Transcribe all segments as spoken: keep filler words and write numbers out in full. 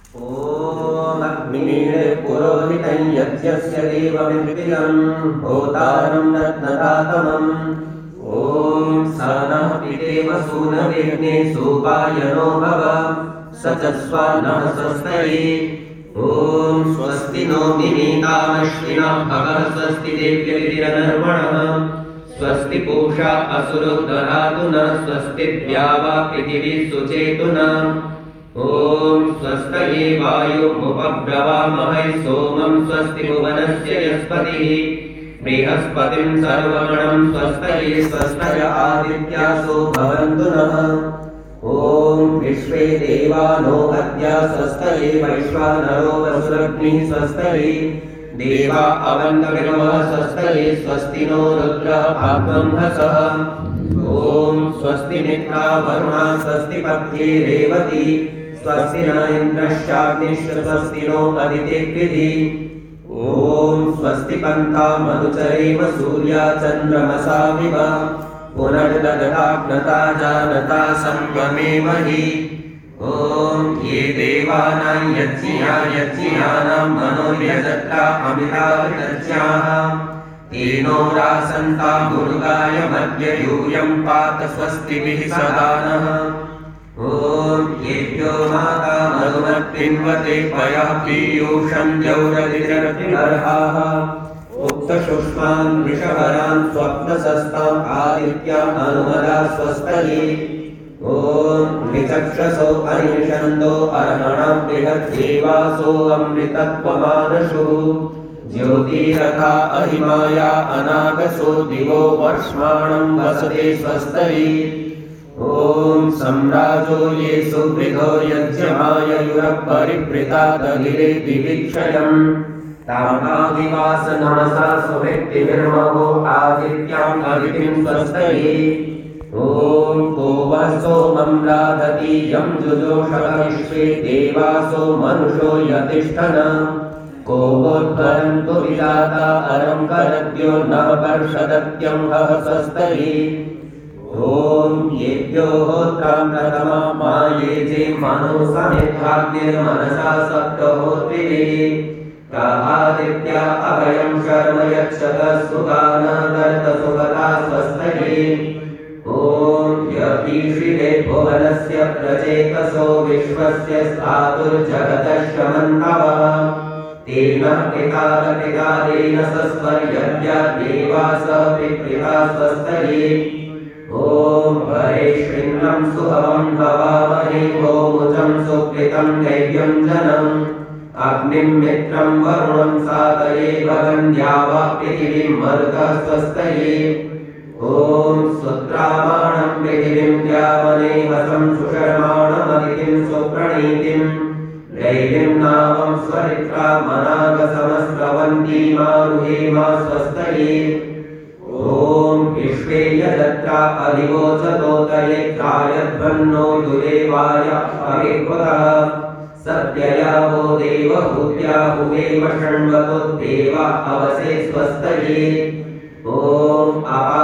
ॐ अग्निमीळे पुरोहितं यज्ञस्य देवमिन्द्रियं होतारं रत्नदातमम् ॐ सनः पितेव सूनवेग्ने सोपायनो भव स च स्वानः स्वस्तये ॐ स्वस्ति नो मिमीतामश्विना भवः स्वस्ति देव्यैरनर्मणः स्वस्ति पूषा असुरो दधातु न स्वस्ति द्यावा पृथिवी सुचेतुना ॐ स्वस्तये वायुमुपब्रवामहे सोमं स्वस्ति भुवनस्य यस्पतिः बृहस्पतिं सर्वगणं स्वस्तये स्वस्तय आदित्यासो भवन्तु नः ॐ विश्वे देवानो अद्य स्वस्तये वैश्वानरो वसुरग्निः स्वस्तये देवा अवन्तविर्मः स्वस्तये स्वस्ति नो रुद्रः पाग्वंहसः ॐ स्वस्ति मित्रा वरुणा स्वस्ति पत्नी रेवती स्वस्ति न इन्द्रश्चाग्निश्च स्वस्ति नो अदितिर्विधि ॐ स्वस्ति पन्था मनुचरेव सूर्या चन्द्रमसाविव पुनर्दगताग्नता जानता संगमेमहि ॐ ये देवानां यज्ञिया यज्ञियानां मनोर्यजत्रा अमितावितज्ञाः तेनो रासन्ता मुरुगाय मध्य यूयं पात स्वस्तिभिः सदा नः ॐ येभ्यो माता मधुमत्पिन्वते पयः पीयूषं द्यौरदिरतिर्हाः उक्तशुष्मान् वृषभरान् स्वप्नसस्ताम् आदित्याम् अनुमदा स्वस्तये ॐ विचक्षसो अनिषन्दो अर्हणां बृहद्देवासो अमृतत्वमानशुः ज्योतिरथा अहिमाया अनागसो दिवो वर्ष्माणं वसते स्वस्तये ॐ सम्राजो ये सुवृधो यज्ञमाययुरपरिवृता दधिरे दिवीक्षयम् तामादिवास नमसा सुवृत्तिर्महो आदित्याम् अदितिं स्वस्तये ॐ को वः सोमं राधति यं जुजोषः विश्वे देवासो मनुषो यतिष्ठन को वोद्धरन्तु विजाता अरं करद्यो न पर्षदत्यं हः स्वस्तये ॐ येभ्यो होत्रां प्रथमा मायेजे मनो समिद्धाग्निर्मनसा सप्तहोत्रिभिः आदित्या अभयं शर्म यक्षत सुगानगर्तसुगता स्वस्तये ॐ यपीषिरे भुवनस्य प्रचेतसो विश्वस्य स्थातुर्जगतः शमन्तवः तेन पितादपितादेन सस्वर्यद्या देवास पितृता स्वस्तये ॐ हरेश्विन्नं सुहवं हवामहे गोमुचं सुकृतं दैव्यं जनम् अग्निं मित्रं वरुणं सातये भगन्ध्यावा पृथिवीं मरुतः स्वस्तये ॐ सुत्रामाणं पृथिवीं द्यावनेहसं सुशर्माणमदितिं सुप्रणीतिं दैवीं नामं स्वरित्रा मनागसमस्रवन्ती मारुहेमा स्वस्तये ॐ विश्वे यजत्रा अधिवोचतोतये त्रायध्वन्नो दुदेवाय अविभुतः सत्यया वो देवहूत्या हुवेम शृण्वतो देवा अवसे स्वस्तये ॐ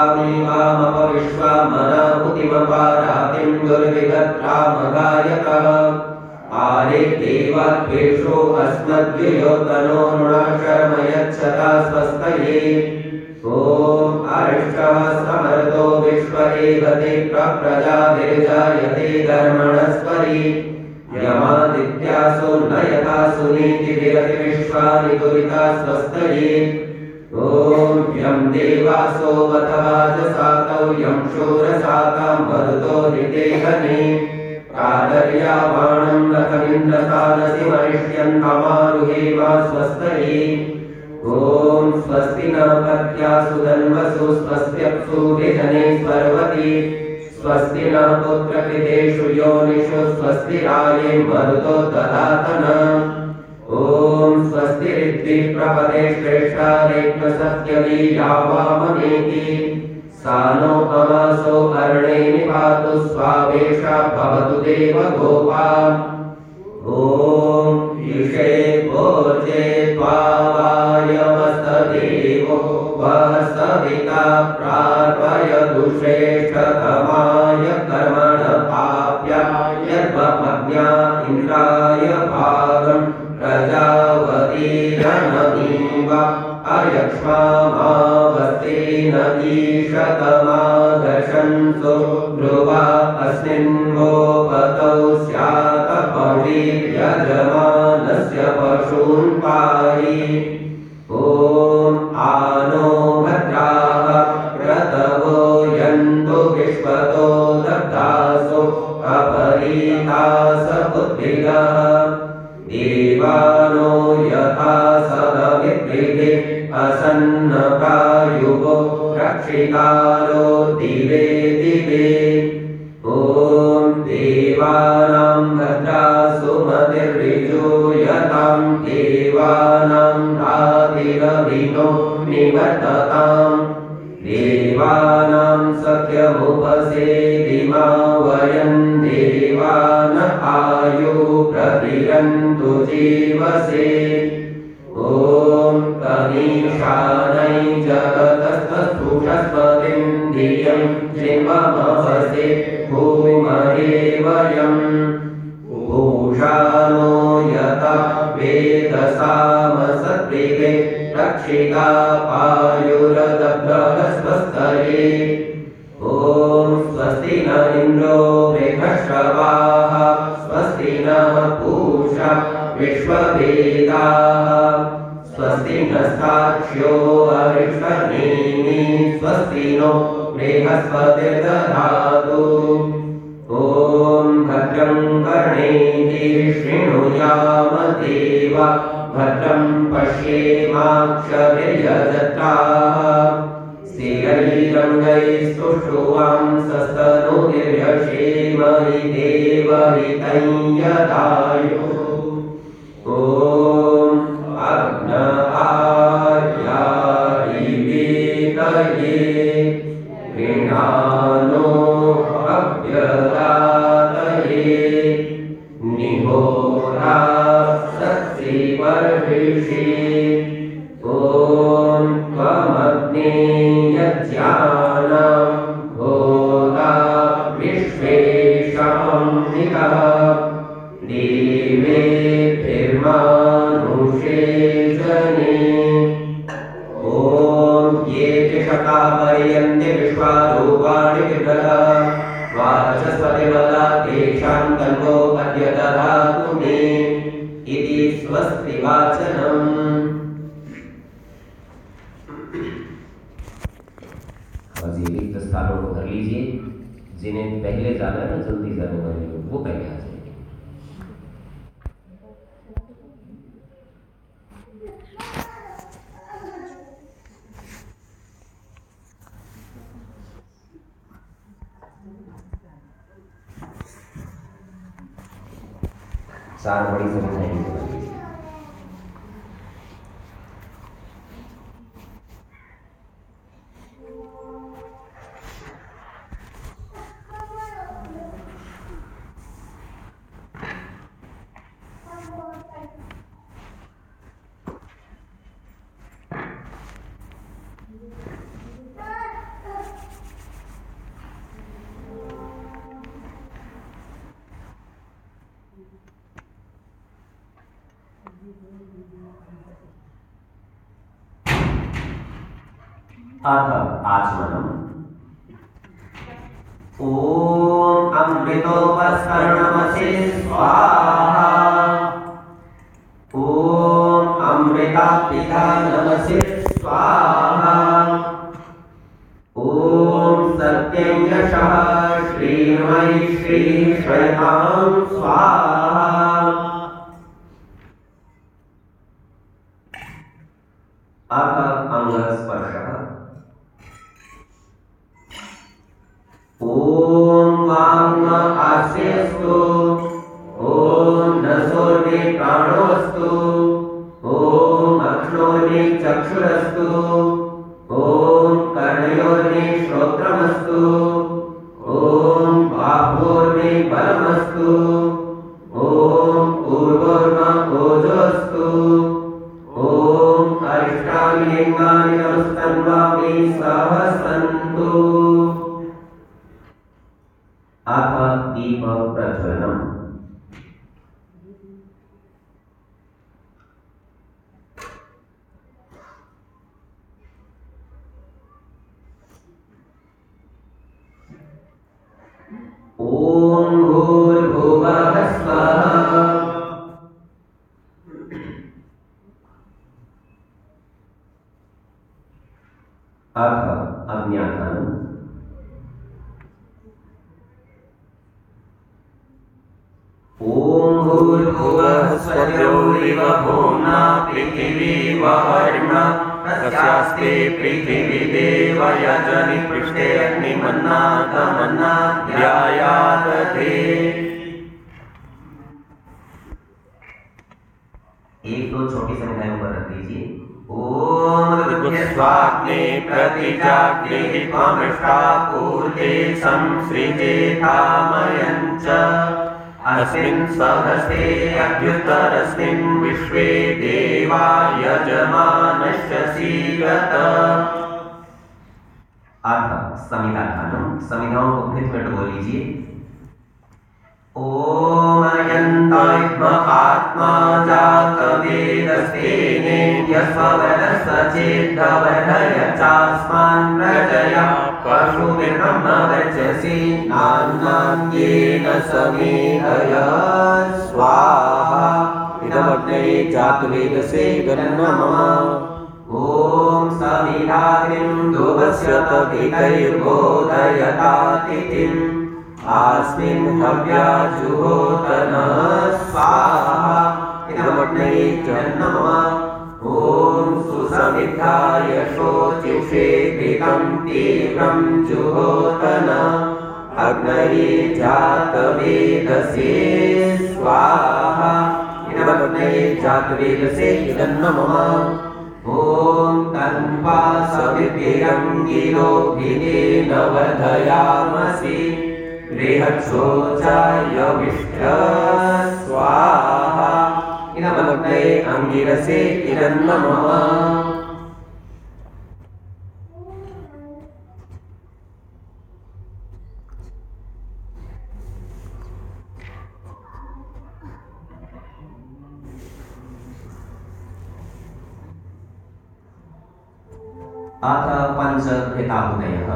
अपामेवामपविश्वामनाहुतिमपारातिं दुर्विगत्रामगायकः आरे देवाद्वेषो अस्मद्युयो तनो नृणा शर्म यच्छता स्वस्तये ॐ अरिष्टः समर्तो विश्व एव ते प्रजाभिर्जायते धर्मणस्परि यमादित्यासो न यथा सुनीतिभिरतिविश्वानि दुरिता स्वस्तये ॐ यं देवासो वत वाजसातौ यं शूरसातां मरुतो हृदेहने प्रादर्यावाणं रथमिन्द्रसानसि मरिष्यन्तमारुहेमा स्वस्तये ॐ स्वस्ति न पत्यासु धन्वसु स्वस्त्यप्सु विधने स्वर्वति स्वस्ति न पुत्रकृतेषु योनिषु स्वस्तिराये मरुतो दधातन ॐ स्वस्ति ऋद्धिः प्रपदे श्रेष्ठारेऽग्न सत्यवीर्यावामनेति सा नो अमासो अर्णे निपातु स्वावेशा भवतु देवगोपा ॐ ईशे भोजे त्वावायमस्तदेवो वः सविता प्रार्पयदुश्रेष्ठतमाय कर्मण पाप्याय त्वमज्ञा इन्द्राय भाग यक्ष्मावस्तेन ईशतमागशंसो ध्रुवा अस्मिन्वोपतौ स्यात् पवीर्यजमानस्य पशून् पाहि। ॐ आनो भद्राः क्रतवो यन्तु विश्वतो दग्धासो अपरीतास बुद्धिगः। देवानो यथा सदविद्विधे असन्नप्रायुवो रक्षितारो दिवे दिवे। ॐ देवानां भद्रा सुमतिर्विजूयतां देवानां रातिरभिनो निवर्तताम्। देवानां सख्यमुपसेदिमा वयं देवान आयु प्रतिरन्तु जीवसे। ॐ तमीशानै जगतस्तस्थुषस्पतिं धियं शिवमहसे भूमहे वयम्। पूषानो यथा वेदसामसद्भिः रक्षिता पायुरदभ्रः स्वस्तये। ॐ स्वस्ति न इन्द्रो वृद्धश्रवाः स्वस्ति नः पूषा विश्ववेदाः स्वस्ति नस्ताक्ष्यो अरिष्टनेमि स्वस्ति नो बृहस्पतिर्दधातु। ॐ भद्रं कर्णेभिः शृणुयाम देवा भद्रं पश्येमाक्षभिर्यजत्राः। स्थिरैरङ्गैस्तुष्टुवांसस्तनूतिर्यशेमहि देवहितं यदायुः। ॐ अग्नहार्यायिवेतये गृणानो अभ्यदातये निहोरा सत्सि वर्षि। ॐ त्वमग्ने यज्ञानां होता विश्वेशाम्निकः देवेभिर्मानुषे जने। ॐ ये तिषता पर्यन्ते विश्वारूपाणि विदधः वाचस्पतिवदा तेषां तन्वो अद्य दधातु मे इति स्वस्ति वाचनम्। ये रिक्त स्थानों को भर लीजिए। जिन्हें पहले जाना है ना, जल्दी जाने वाले लोग, वो पहले आ जाएंगे। चार बड़ी समस्याएं अथ आचमनम्। ॐ अमृतोपस्करणमसि स्वाहा। ॐ अमृतापिधानमसि स्वाहा। ॐ सत्यं यशः श्रीमयि श्रीश्रयतां स्वाहा। अथ अंगस्पर्शः। ॐ वाङ् आस्यस्तु। ॐ नसोर्मे प्राणोऽस्तु। ॐ अक्ष्णोर्मे चक्षुरस्तु। ॐ कर्णयोर्मे श्रोत्रमस्तु। ॐ बाहोर्मे बलमस्तु। ॐ ऊर्ध्वोर्मे ओजोऽस्तु। ॐ अष्टानि लिङ्गानि नमस्तन्वामि सहसन्तु। अथ दीप प्रज्वलनम्। ॐ भूर्भुवः स्वर्योरिव भूम्ना पृथिवी वहर्म तस्यास्ते पृथिवी देव यजनि पृष्ठे अग्निमन्नादमन्ना ध्यायादधे। एक दो छोटी संख्याओं पर रख लीजिए। ओम ऋभुस्वाग्ने प्रतिजाग्निः त्वमृष्टा पूर्ते संसृजेथामयं च अस्मिन् सहस्ते अभ्युत्तरस्मिन् विश्वे देवा यजमानश्च सीदत। अर्थ संविधानम, संविधाओं को फिर मिनट बोल लीजिए। ओम यन्तात्म आत्मा जात वेदस्तेने यस्वरसचेद्धवधय चास्मान् प्रजया पशुभिर्ब्रह्म वचसि नान्नान्येन समेधय स्वाहा। इदमग्ने जातवेदसे गन्नमः। ओम समिधाग्निं दुवस्यत गीतैर्बोधयतातिथिम् आस्मिन् हव्याजुहोतनः स्वाहा। इदमग्ने नमः। ओम सुसमिद्धाय शोचिषे घृतं तीव्रं जुहोतन अग्नये जातवेदसे स्वाहा। इदमग्ने जातवेदसे नमः। ओम तन्वा सविद्भिरङ्गिरो भिदेन वर्धयामसि बृहत्सोचाय विष्ठ स्वाहा। इदमग्ने अंगिरसे नमः। अथ पंचभृताहुतयः।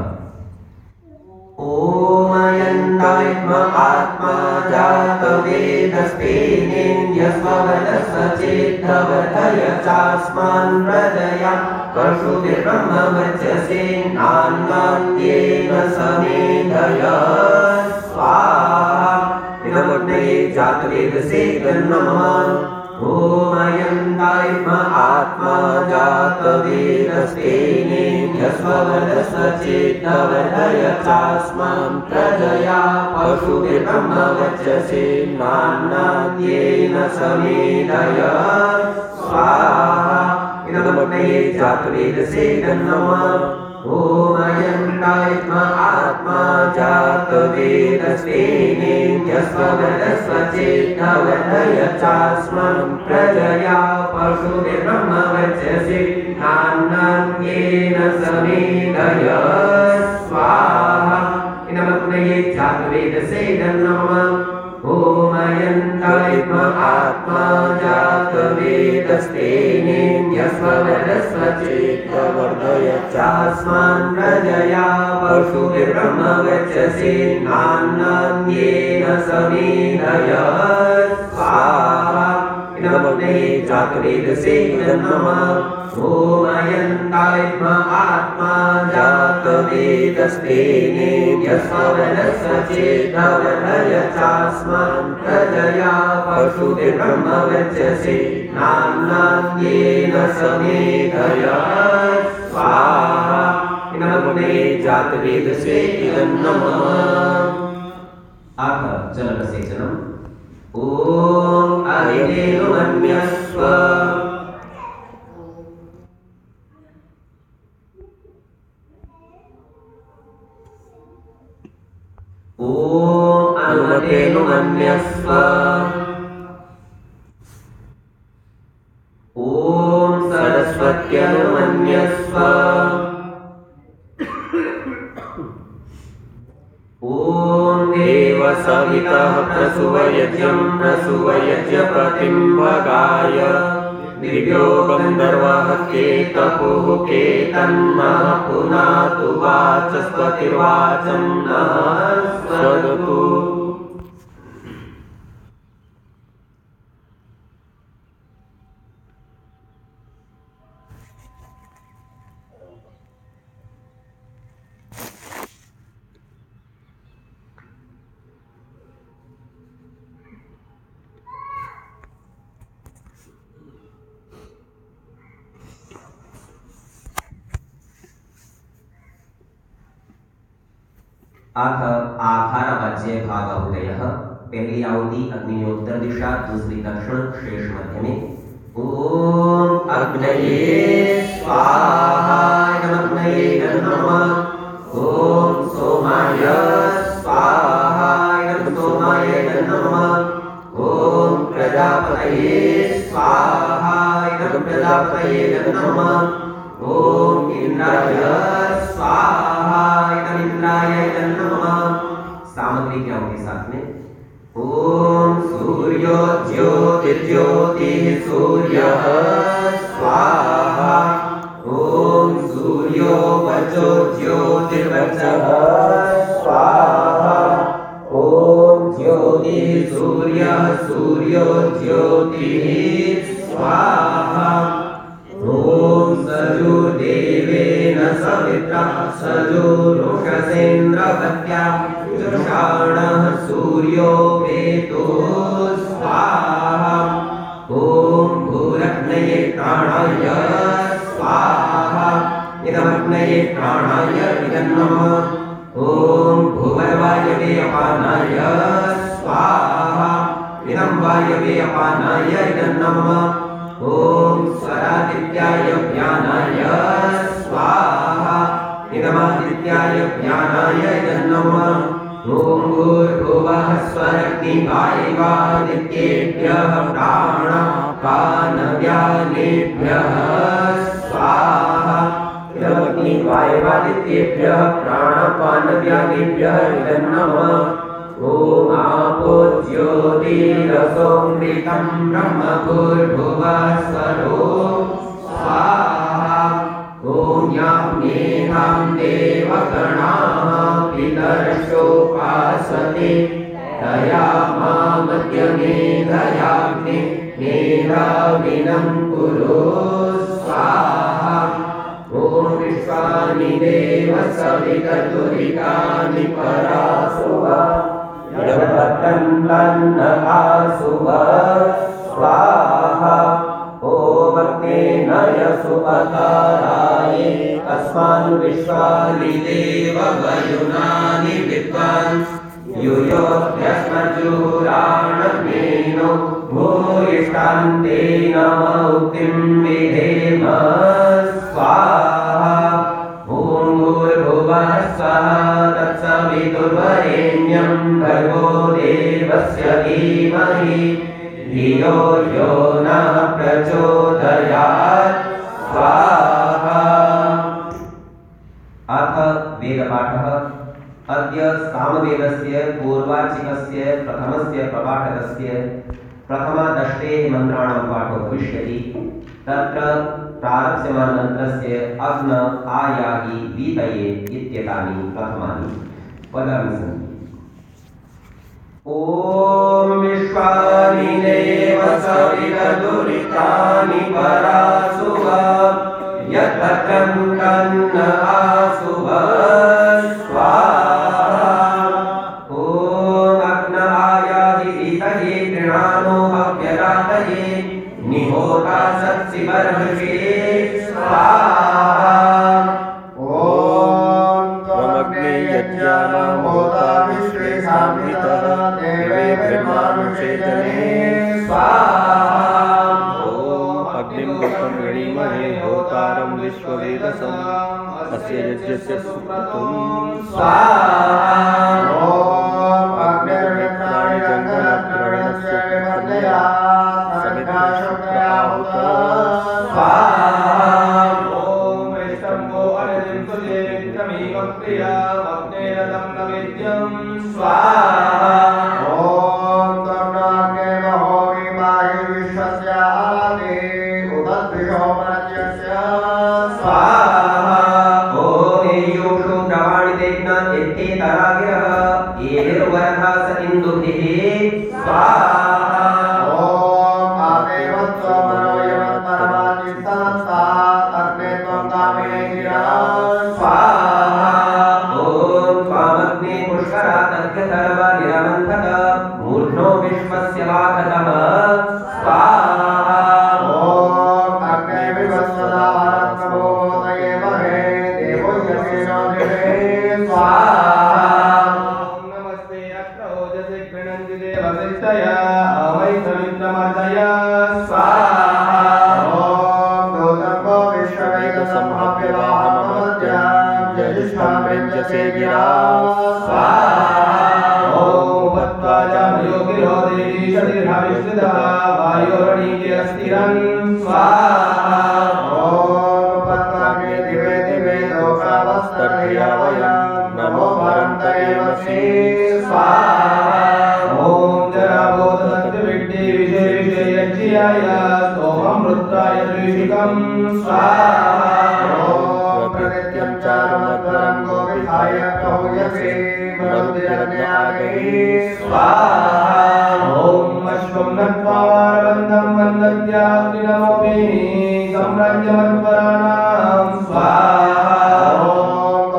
ओम यन्तात्म आत्मा जातवेदस्तेने यस्वरसचेद्धवधय चास्मान् प्रजया पशुभिर्ब्रह्म वचसि नान्नान्येन समेधय स्वाहा। इदमग्ने जातवेदसे नमः। ओम यन्तात्म आत्मा जातवेदस्तेने यस्वरसचेद्धवधय चास्मान् प्रजया पशुभिर्ब्रह्म वचसि नान्नान्येन समेधय स्वाहा। इदमग्ने जातवेदसे नमः। ओम यन्तात्म आत्मा जातवेदस्तेने यस्वरसचेद्धवधय चास्मान् प्रजया पशुभिर्ब्रह्म वचसि नान्नान्येन समेधय स्वाहा। इदमग्ने जातवेदसे नमः। ओम यन्तात्म आत्मा जातवेदस्तेने यस्वरसचेद्धवधय चास्मान् प्रजया पशुभिर्ब्रह्म वचसि नान्नान्येन समेधय स्वाहा। इदमग्ने जातवेदसे नमः। ओम यन्तात्म आत्मा जातवेदस्तेने यस्वरसचेद्धवधय चास्मान् प्रजया पशुभिर्ब्रह्म वचसि नान्नान्येन समेधय स्वाहा। इदमग्ने जातवेदसे नमः। अथ जलसेचनम्। ओम अग्निर्मन्यस्व। ओम अनुमतेनुमन्यस्व। ओम सरस्वत्यनुमन्यस्व। ओम देव सवितः प्रसुवयज्ञं प्रसुवयज्ञपतिं भगाय दिव्यो गन्धर्वः केतपुः केतन्नः पुनातु वाचस्पतिर्वाचं नः स्वदतु। अथ आधारवाच्य भागाहुतयः। पहली आहुति अग्नि में उत्तर दिशा, दूसरी दक्षिण, शेष मध्य में। ओम अग्नये स्वाहा अग्नये नमः। ओम सोमाय स्वाहा सोमाय नमः। ओम प्रजापतये स्वाहा प्रजापतये नमः। ओम इंद्राय स्वाहा इंद्राय नमः। सामग्री क्या होगी साथ में? ओम सूर्यो ज्योतिर्ज्योतिः सूर्यः स्वाहा। ओम सूर्यो वचो ज्योतिर्वचः स्वाहा। ओम ज्योतिः सूर्यः सूर्यो ज्योतिः स्वाहा। ओम सजुर्देवेन सवित्रा सजुरुषसेन्द्रवत्या जुषाणः सूर्यो वेतो स्वाहा। ओम भूरग्नये प्राणाय स्वाहा इदमग्नये प्राणाय इदं नमः। ओम भूवर्वायवे अपानाय स्वाहा इदं वायवे अपानाय इदं नमः। ओम स्वरादित्याय ज्ञानाय स्वाहा इदमादित्याय ज्ञानाय इदं नमः। ओम भूर्भुवः स्वरग्निवायुवादित्येभ्यः प्राणापानव्यानेभ्यः स्वाहा इदमग्निवायुवादित्येभ्यः प्राणापानव्यानेभ्यः इदं नमः। ओम आपो ज्योतिरसोमृतं ब्रह्म भूर्भुवः स्वरो स्वाहा। ओम याम्येहां देवगणाः पितरशोपासते दया मामद्यमे दयाग्ने मेधाविनं कुरु स्वाहा। ओम विश्वानि देव सवितर्तुरिकानि परासुवा यद्भद्रं तन्न आसुवा स्वाहा। ओम अग्नेन यसुपकाराये अस्मान् विश्वानि देव वयुनानि विद्वान् यूयोऽभ्यस्मज्जुराणमेनो भूयिष्ठान्तेन मौक्तिं विधेम स्वाहा। ओम भूर्भुवः स्वः तत्सवितुर्वरेण्यं भर्गो देवस्य धीमहि धियो यो नः प्रचोदयात् स्वाहा। अथ वेदपाठः। अद्य सामवेदस्य पूर्वार्चिकस्य प्रथमस्य प्रपाठकस्य प्रथमादष्टेः मन्त्राणां पाठो भविष्यति। तत्र प्रारप्स्यमानमन्त्रस्य अग्न आयाहि वीतये इत्येतानि प्रथमानि पदानि सन्ति। ओम विश्वानि देव सवितर्तुरिकानि परासुवा यद्भद्रं तन्न आसुवा स्वाहा। ओम अग्न आयाहि वीतये गृणानो हव्यरातये निहोता सत्सि बर्हषे स्वाहा। ओम त्वमग्ने यज्ञानां होता विश्वे साम्भितः देवेभिर्मानुषे जने स्वाहा। ओम अग्निं वक्त्रं गणीमहे होतारं विश्ववेदसम् अस्य यज्ञस्य सुक्रतुं स्वाहा। ओम अग्निर्वित्राणि रङ्गरत्नस्य विवर्धया सविताशुक्राहुत स्वाहा। ओम विष्णुवो अनिलं तुजे विक्रमीवं प्रियमग्नेरदं नवेद्यं स्वाहा। ओम तरुणाग्ने महोमि माहि विश्वस्य आदे उदद्भिषो मर्त्यस्य स्वाहा। ओम एयोषु प्रवाणि देग्न इत्येतरागिरः एभिर्वरथा स इन्दुभिः स्वाहा। ओम आदेवत्व मनोयवत् परमाचित्तनस्तात् अग्ने त्वं कामिने गिरा स्वाहा। ओम त्वामग्ने पुष्करात् अर्घ्यधर्व निरमन्थक मूर्ध्नो विश्वस्य वाहतः स्वाहा। ओम अग्ने विवस्वदा भारतमोदये महे देवो यशेनो दिवे स्वाहा। से गिरा स्वाहा ओम उपत्वाजामयोगिरो देवी शरीराविष्टिता वायोरणीके अस्थिरन् स्वाहा ओम पद्माग्ने दिवे दिवे लोकावस्तर्यावयम् नमो भरन्तयेमसि स्वाहा ओम जराभूतसत्यविड्डे विषय विषयज्ञाय सोमं रुद्राय त्रिशिखं स्वाहा ओम प्रनित्यं चारुमध्वरं गोविहाय प्रहूयसे मरुद्यज्ञागैः स्वाहा ओम अश्वं नत्वा वरवन्दं वन्दत्याग्निनमोऽपि सम्राज्यमध्वराणां स्वाहा ओम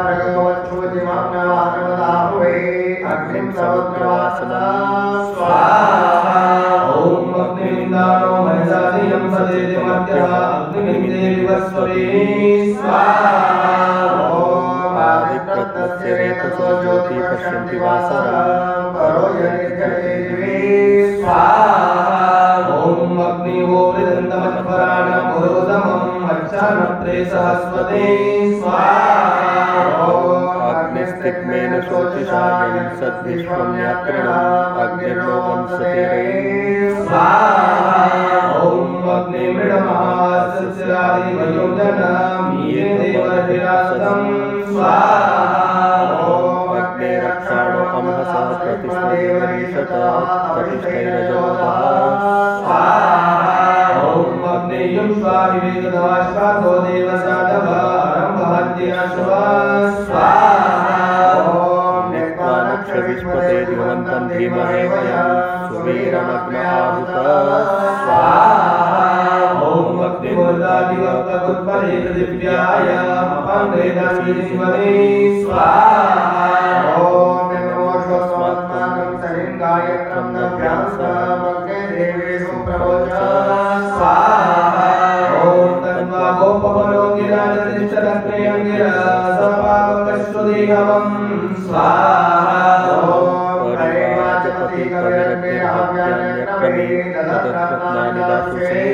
परमाभगवच्छुतिमग्नवासवदाहुवे अग्निं समुद्रवासनं स्वाहा ओम अग्निमिन्दानो मनसादियं सदेति मध्यः अग्निमिन्दे विवस्वते स्वाहा ओम आदित्यस्य रेतसो ज्योति पश्यन्ति वासरं परो यनिर्जले दिवे स्वाहा ओम अग्निवो वृदन्तमध्वराणं पुरोदमं अच्छानत्रे सहस्वते स्वाहा ओम अग्निस्तिग्मेन शोचिषायं सद्विश्वं यात्रिणम् अग्निर्नो वंसते स्वाहा ओम अग्निमृडमहासस्यादिवयोजनमीयेदेवहिरासतं स्वाहा ओम अग्निरक्षाणो अम्हसः प्रतिस्मदेवरीशत प्रतिष्ठैरजोदः स्वाहा ओम अग्नेयं स्वाहिवेदवाश्वासो देवसादव आरम्भहत्यश्वा स्वाहा ओम नक्षविष्पते ध्रुवन्तं धीमहि वयं सुवीरमग्नाहुत स्वाहा ओम अग्निमूर्धादिवक्तुत्परे दिव्याय अपङ्गेदानीशिवने स्वाहा ओम नमोऽस्मात्मानं सलिङ्गायत्रं नभ्यांसमग्ने देवेषु प्रवोच स्वाहा ओम तन्वा गोपवनो गिराजतिष्ठदग्नेयङ्गिरा सपावकश्रुदेहवं स्वाहा ओम हरिवाचपति कविरग्ने हव्यान्यक्रमे ददत्रत्नानि दासुषे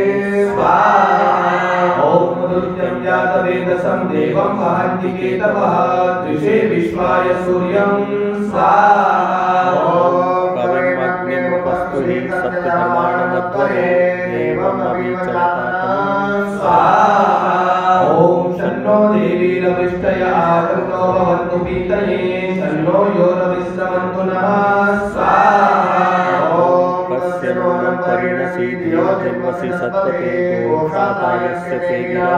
स्वाहा ओम दुत्यं जातवेदसं देवं वहन्ति केतवः दृशे विश्वाय सूर्यं स्वाहा ओम कविमग्निमुपस्तु हि सत्यधर्माणमध्वरे एवम् अविचलतातं स्वाहा ओम शन्नो देवीरविष्टय आकृतो भवन्तु पीतये शन्नो योरविश्रमन्तु नः स्वाहा ओम कस्य नूनं परिणसीदियो जन्मसि सत्पते गोषातायस्य ते गिरा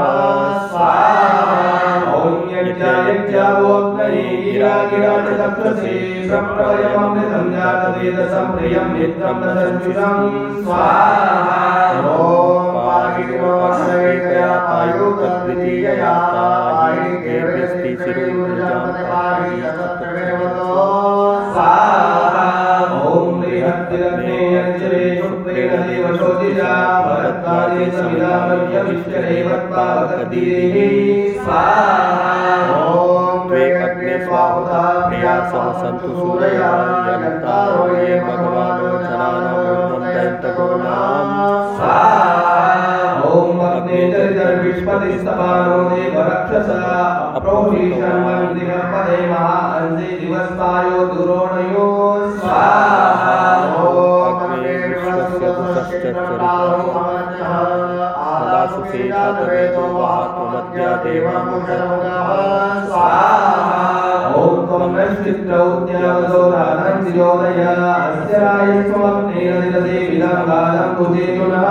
स्वाहा ओम यज्ञायज्ञावोऽग्नये गिरा गिरा च चक्षुषे प्रप्रयममृतं जातवेदसं प्रियं मित्रं न संशुषं स्वाहा ओम पाहिनो अक्षयतया पायु तद्वितीयया पाहि देवस्ति शिरोजामताहि तत्त्ववेदो स्वाहा ओम बृहद्दिरग्ने यज्ञरे शुक्रेण देवशोदिजा भरद्वाजे समिदामय्यविष्टरेवत्पावकदीः स्वाहा ओम द्वे अग्ने स्वाहुता प्रिया सह सन्तु सूरया यन्तारो ये भगवानो जनानां दन्तगुणाम् स्वाहा ओम अग्ने चरितर्विष्पतिस्तपानो देवरक्षसा अप्रोहीशं वन्दिनपदे महांसे दिवस्तायो दुरोणयो स्वाहा ओम अग्ने विश्वस्य दुःखश्चरितारो सदासु से जातवेदो वात्मद्या देवामुषमुखः स्वाहा ओम त्वं नश्चित्रौद्यावसो राधन्तियोदय अस्य रायस्वमग्नेन दिदते विलम्बालं कुजेतुनः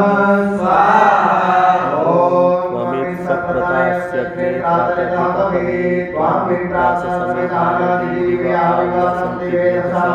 स्वाहा ओम त्वमित्सप्रतास्य प्रातः त्वां विप्रास समेतानादि दिव्याविवासन्ति वेदसा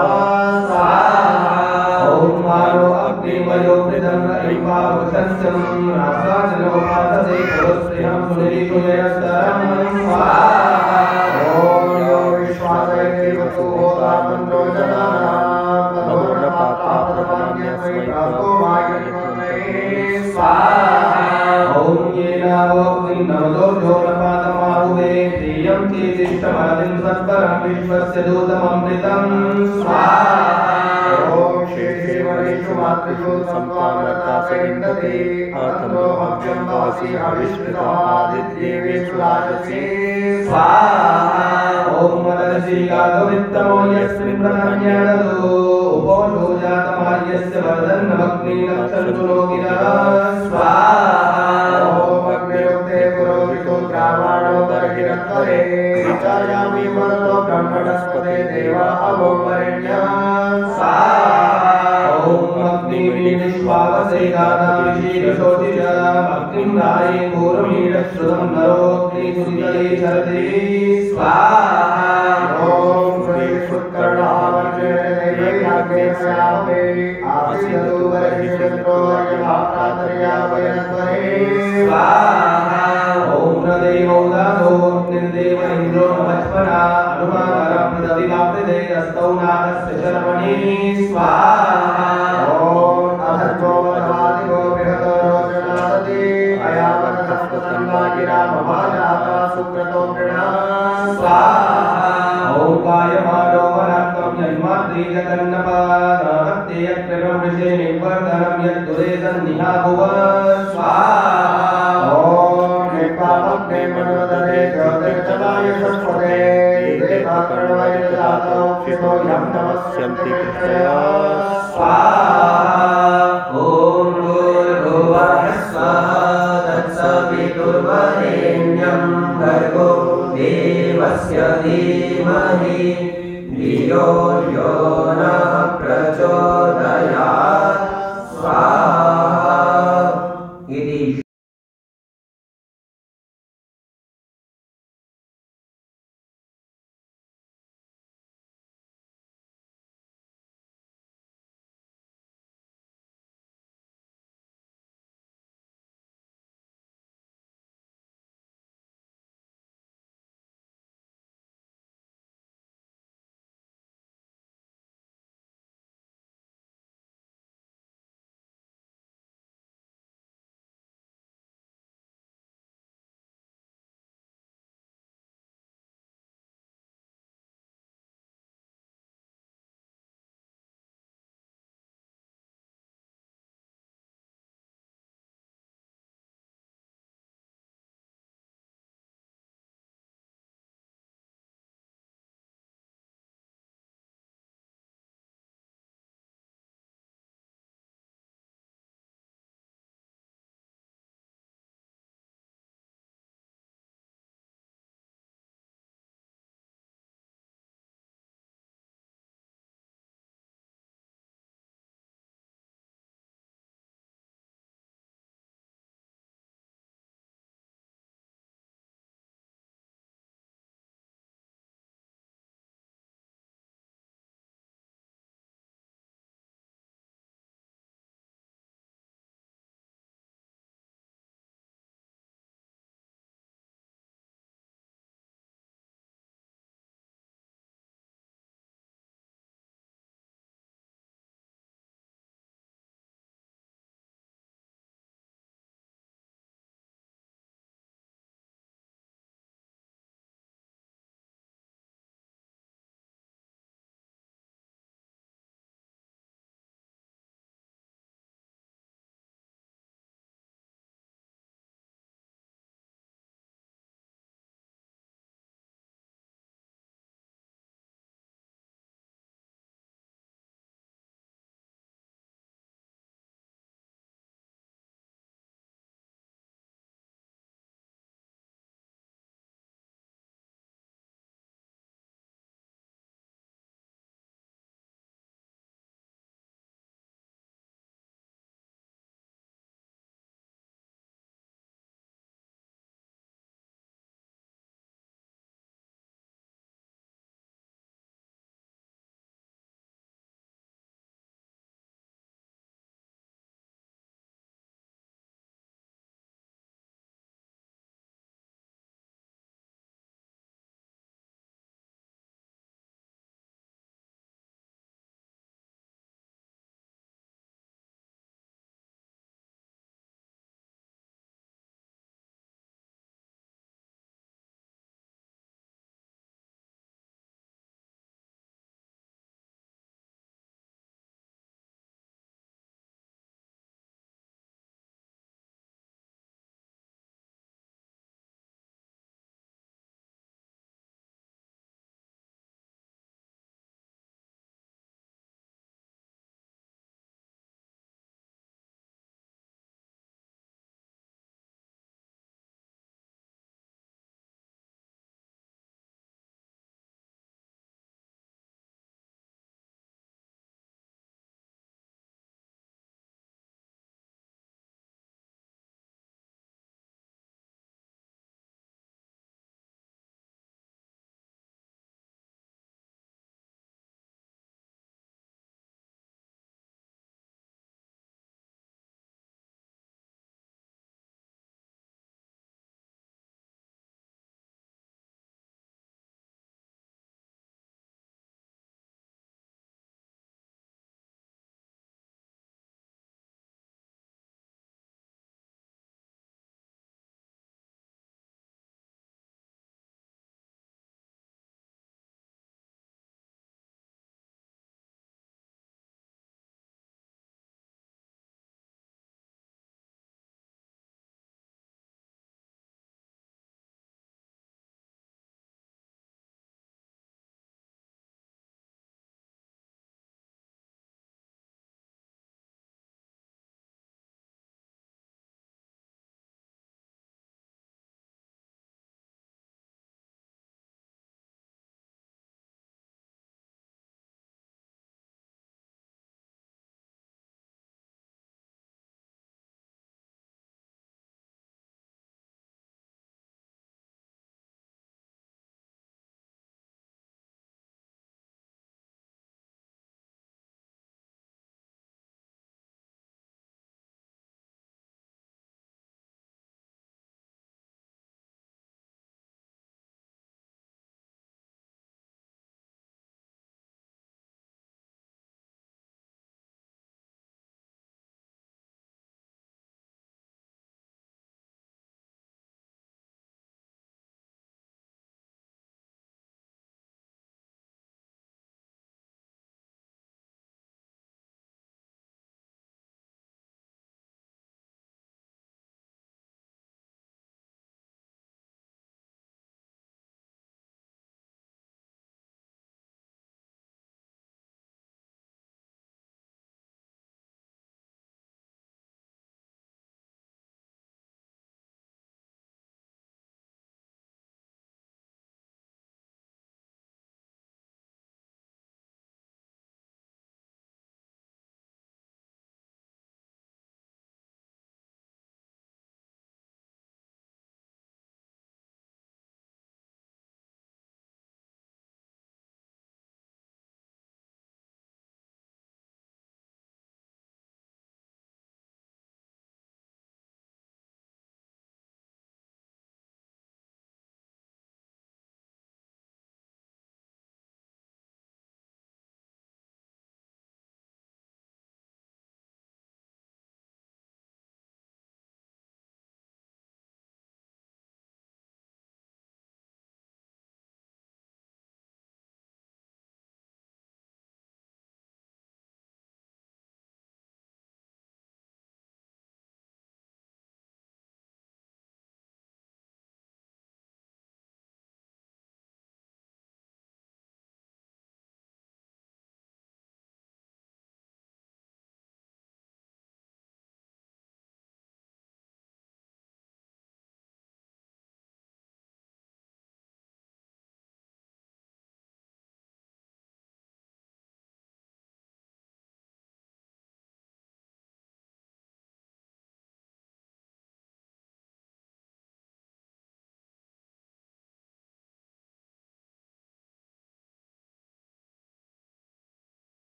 स्वाहा ओम मानो अग्निमयो वृदं रैवावसस्यं रासाजनोपासते पुरुस्त्रियं सुनिरीतुयस्तरं स्वाहा ओम यो विश्वासयति वसुहोता मन्त्रो जनानां नमोर्नपाताप्रमाण्यस्मै तत्त्वमायत्वन्तये स्वाहा ओम येनावोऽग्निं नमतो जोनपातमाहुवे प्रियं चेदिष्टमादिं सत्परं विश्वस्य दूतममृतं स्वाहा ओम शेषेवनेषु मातृषु सम्पामर्तासे विन्दते अथनो हव्यं वासि हविष्कृता आदित्येवेषु राजसे स्वाहा ओम दर्शीगातुमित्तमो यस्मिन् व्रतम्यददो उपोषो जातमार्यस्य वरदन्नमग्निरक्षन्तु गिरः स्वाहा ॐ अग्निरुक्ते पुरोहितो ग्रामाणो बर्हिरत्वरे विचार्यामि मरुतो ब्रह्मणस्पते देवा अवो वरेण्यः स्वाहा ॐ अग्निविश्वावसे गाताभिषेकशोचिषम् अग्निं राये पूर्वमीडश्रुतं नरोऽग्निसुतले शरते स्वाहा ॐ श्रीशुक्कर्णावर्णेनैवैराग्नेस्यामे आसीदतु वरहिषत्रो यमाप्रातर्यावयनत्वरे स्वाहा ॐ प्रदेवो दासोऽग्निर्देव इन्द्रो नमस्पना अनुमानरं प्रतिलाप्यते हस्तौ नागस्य शर्मणि स्वाहा ॐ अधर्मो वधादिवो बृहतो रोचनादति अयावनस्तन्वागिरा ममाजाता सुक्रतो मृणा स्वाहा ॐ कायमानो वनात्मं जन्माद्रि जगन्नपादत्ते यत्कृतं वृषे निवर्धनं यद्दुरे सन्निहाभुव स्वाहा ॐ निर्पापग्ने मन्वदने ज्योतिर्जलाय सस्वते देवाकर्णवैर्ददातो क्षितो यं नमस्यन्ति कृष्णया स्वाहा ॐ भूर्भुवः स्वः तत्सवितुर्वरेण्यं भर्गो देवस्य धीमहि धियो यो नः प्रचोदयात् स्वाहा इति।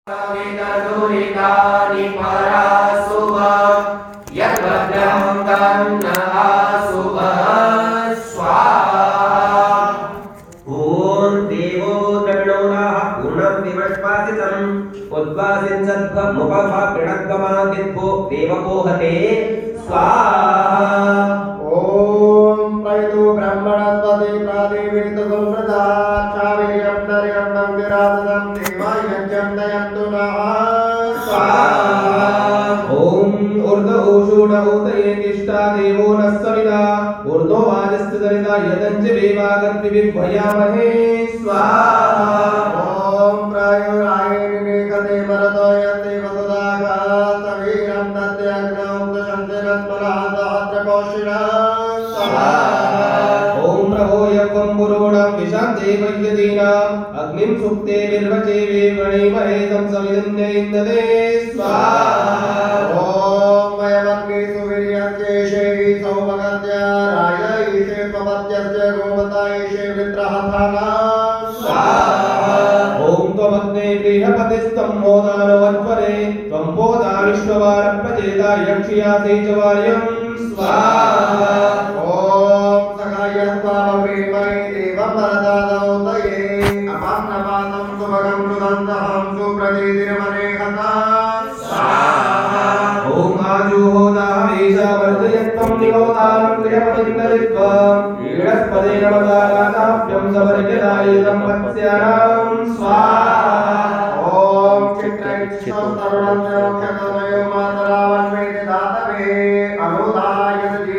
विदधुरितानि परासुव यद्भद्रं तन्न आसुवः स्वाहा। ॐ देवो द्रविणोदाः पूर्णं विवश्वासितम् उद्वासिंसद्भमुपभा प्रणग्गमादिद्भो देवकोहते स्वाहा। ॐ प्रयतु ब्रह्मणस्पति प्रातिवेदितसंवृता चावीर्यं दर्यं विराजतं देवायज्ञं दयन्तु नः स्वाहा। ॐ ऊर्ध ऊषूण ऊतये तिष्ठा देवो नः सविता ऊर्ध्वो वाजस्य सरिता यदञ्च वेवागद्विविभयामहे स्वाहा। ॐ प्रायुरायेनिकते मरतो यते वसुदागा सवीरं दद्यग्नौ दशन्तिरत्मनः सहस्रकोशिनः स्वाहा। ॐ प्रभो यज्ञं पुरोणं विशान्ते वैद्यदीनाम् अग्निं सुप्ते विर्वचे वेवणीमहे तं सविदन्य इन्दते स्वाहा। ॐ वयमग्ने सुवीर्यस्येषे सौमगस्य रायैषे स्वपत्यस्य गोमतायैषे वृत्रहथाना स्वाहा। ॐ त्वमग्ने गृहपतिस्तं मोदानवत्वरे त्वं पोदा विश्ववारप्रजेता यक्षियासे च वार्यं स्वाहा। ॐ सखायस्वामप्रेमये देवं वरदादौतये अपान्नपातं सुभगं सुगन्धहं सुप्रतीतिर्मनेहता स्वाहा। ॐ आजुहोदाः एषा वर्जयत्वं निगोदानं गृहपतिं दलित्वा ईडस्पदेन मदानाथाभ्यं सवर्जदायितं वत्स्यानां स्वाहा। ॐ चित्रैक्षतरुणं योक्षतमयो मातरावन्मेति दातवे अनुदाय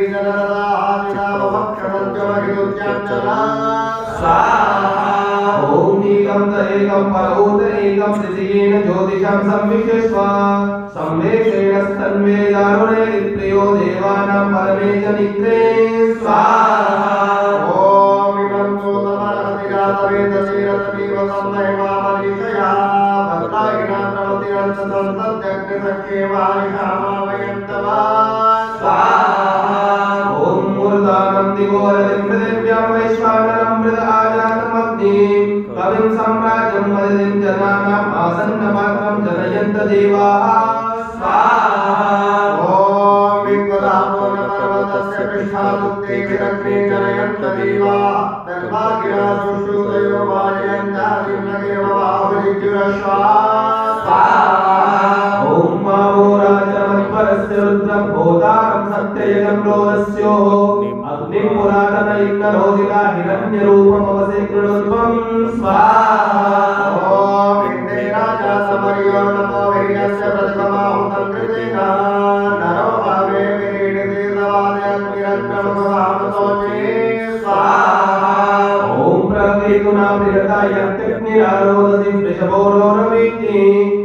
जीजनदाहादिनामभक्षमद्यमहिदुच्यञ्चला स्वाहा। ॐ नीलं तरेकं परोदरेकं सिद्धियेन ज्योतिषं संविश्यस्वा संवेशेण स्तन्वे दारुणे प्रियो देवानां परमे च नित्रे स्वाहा। ॐ इमं सूतमर्हति जातवेदशीरतमीव सम्महिमामनीषया भद्रायिणा प्रमतिरन्तसन्तत्यग्निसख्ये वारिषामावयन्तवा स्वाहा। ॐ मूर्धानं दिवोरतिं पृथिव्यां वैश्वानरं मृद आजातमग्निं कविं सम्राजं मदितिं जनानाम् आसन्नमात्रं जनयन्त देवाः स्वाहा। ॐ विद्वदापो न पर्वतस्य पृष्ठादुक्ते विरग्ने जनयन्त देवाः तन्भागिना सुश्रुतयो वाजयन्तादिं न गिर्मबाहुलिज्जुरश्वा स्वाहा। ॐ माहोराजमत्परस्य रुद्रं भोतारं सत्ययनं रोदस्योः अग्निं पुरातन इन्द्रोदिता हिरण्यरूपमवसे कृणोत्वं स्वाहा। ॐ इन्द्रे राजा समर्यो नमो वीर्यस्य प्रतिपमाहुतं कृतेन नरो भावे विरीडिते सवादयग्निरग्नमुखामतोचे स्वाहा। ॐ प्रकृतिना प्रियता यज्ञनिरारोदसी वृषभोरोरवीति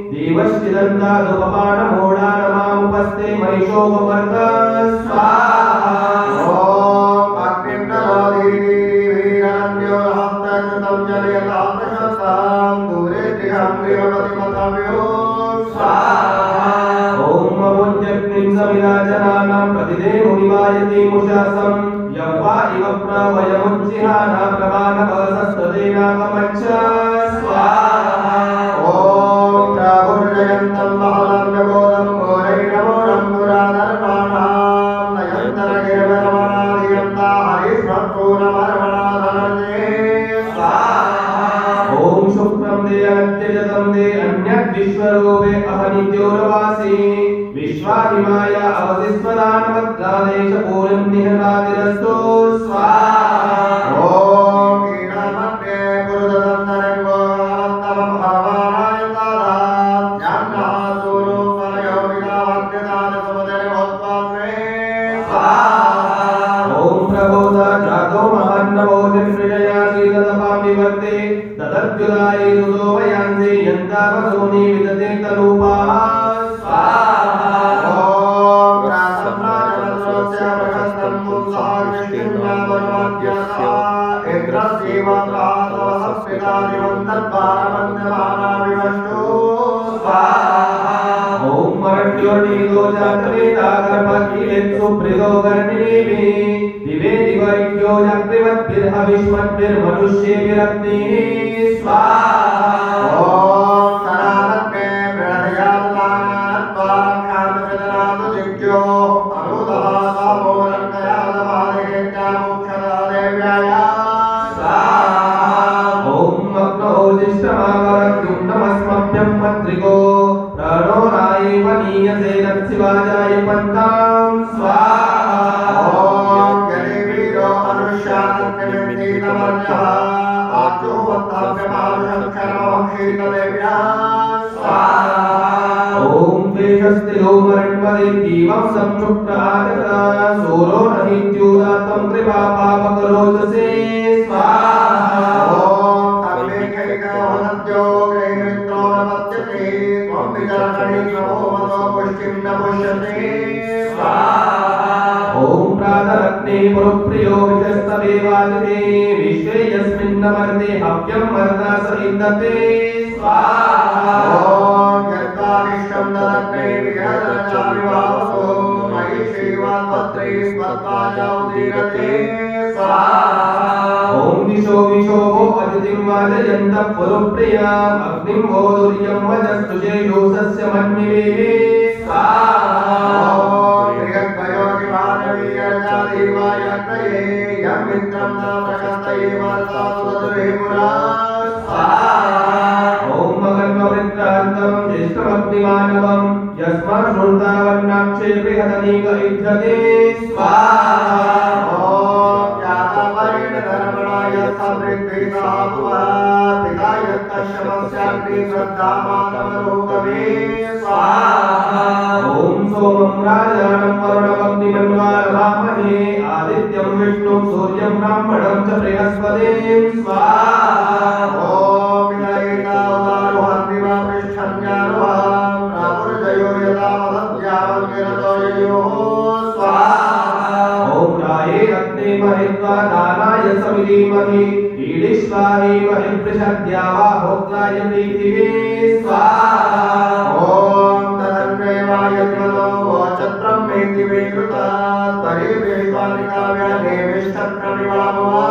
देवश्चिदन्तादुपमानमोडानमामुपस्ते महिषोपवर्त स्वाहा। ॐ अग्निं नरोदीवीरन्यो हस्तच्युतं जनयता प्रशस्तां दूरे गृहं गृहपतिमथव्यो स्वाहा। ॐ अमुञ्जग्निं सविराजनानां प्रतिदेमुनिवायति मुषासं यव्वा इव प्रवयमुज्जिहाना प्रमाणवसस्तदेनागमच्छ स्वाहा। ॐ प्रागुर्जयन्तं महलं नगोदं घोरैरमोरं पुराधर्माणां नयन्तरगिरवरमणादियन्ता हरिष्मत्पूर्णमर्मणाधनजे स्वाहा। ॐ शुक्रं दे अत्यजतं दे अन्यद्विश्वरूपे अहनित्योरवासी विश्वाहिमाया अवसिस्वदानवद्रादेश पूर्णनिहतादिरस्तो स्वाहा। ॐ कीटामध्ये पुरुषं नरङ्गो अवत्तमं भवानायतादात् ज्ञानः सूरो स्वरयो विदावद्यतात् समुदरमोत्पादने स्वाहा। ॐ प्रबोधा जातो महान्नवोजं प्रजया शीततपां विवर्ते तदर्जुदायै सुतो वयांसि यन्तावसोनि विदते तनूपाः स्वाहा। ॐ प्रासम्राजवस्त्रस्य प्रशस्तं पुंसाविष्णुनामर्वाद्यः इन्द्रस्यैव प्रातवहस्पितादिवन्तद्वारवन्दमाना विवष्टो स्वाहा। ॐ मरट्योर्नीतो जातवेदा गर्भकीलेत्सु प्रियो गर्णिनीभिः दिवे दिवैक्यो यज्ञवद्भिर्हविष्मद्भिर्मनुष्येभिरग्निः स्वाहा। ॐ सरानग्ने नीयसे रत्सिवाजाय पंतां स्वाहा ओम यदि वीरो अनुष्यानन्निमित्ते तमर्जः आचो वत्ताभ्यमानुषक्षरमक्षीतदेव्या स्वाहा ओम वेशस्तिलो मरण्वदितीवं संयुक्तागत सूरो नहित्युदातं कृपा पापकरोचसे स्वाहा ओम तमेकैकवनद्यो ग्रहमित्रो नमत्यते त्वं विचरणि नमो मनो पुष्टिं न पुष्यते स्वाहा ओम प्रातरत्ने पुरप्रियो विशस्तदेवादिते विश्वे यस्मिन्नमर्ते हव्यं मर्ता स इन्दते स्वाहा ओम यत्ताविश्वं ददग्ने विहरणाविवावसो मयि श्रीवात्पत्रे स्मत्वाजाउदीरते स्वाहा ओम विशो विशोभो अदितिं वाजयन्त पुरप्रियाम् अग्निं वो दुर्यं वजस्तुजे योसस्य मन्मिवेः स्वाहा ओम प्रियद्वयोगिमानवीयर्चादेवायज्ञये यं मित्रं न प्रशस्तये वर्तासुतदुरेमुरा स्वाहा ओम मगन्ववृत्रान्तं ज्येष्ठमग्निमानवं यस्माश्रुतावन्नाक्षे बृहदनीक युध्यते स्वाहा ओम जातपरेण धर्मणा यत्समृद्धि साभुवा पिता यत्कश्यपस्याग्नि श्रद्धामातमलोकवे स्वाहा ओम सोमं राजानं वरुणमग्निमन्वारभामहे आदित्यं विष्णुं सूर्यं ब्राह्मणं च बृहस्पतिं स्वाहा ओम विदयितावतारुहन्दिवा पृष्ठन्यारुहां प्रापुर्जयो यदा मदद्यावन्निरतोयोः स्वाहा ओम राये रत्ने महित्वा दानाय समिधीमहि ईडिष्वाहि महिपृषद्यावा होत्राय पृथिवे स्वाहा ओम तदन्वेवायज्मनो वोचत्रं मेति मे कृतात् परिवेश्वानिकाव्याने विष्टक्रमिवामवा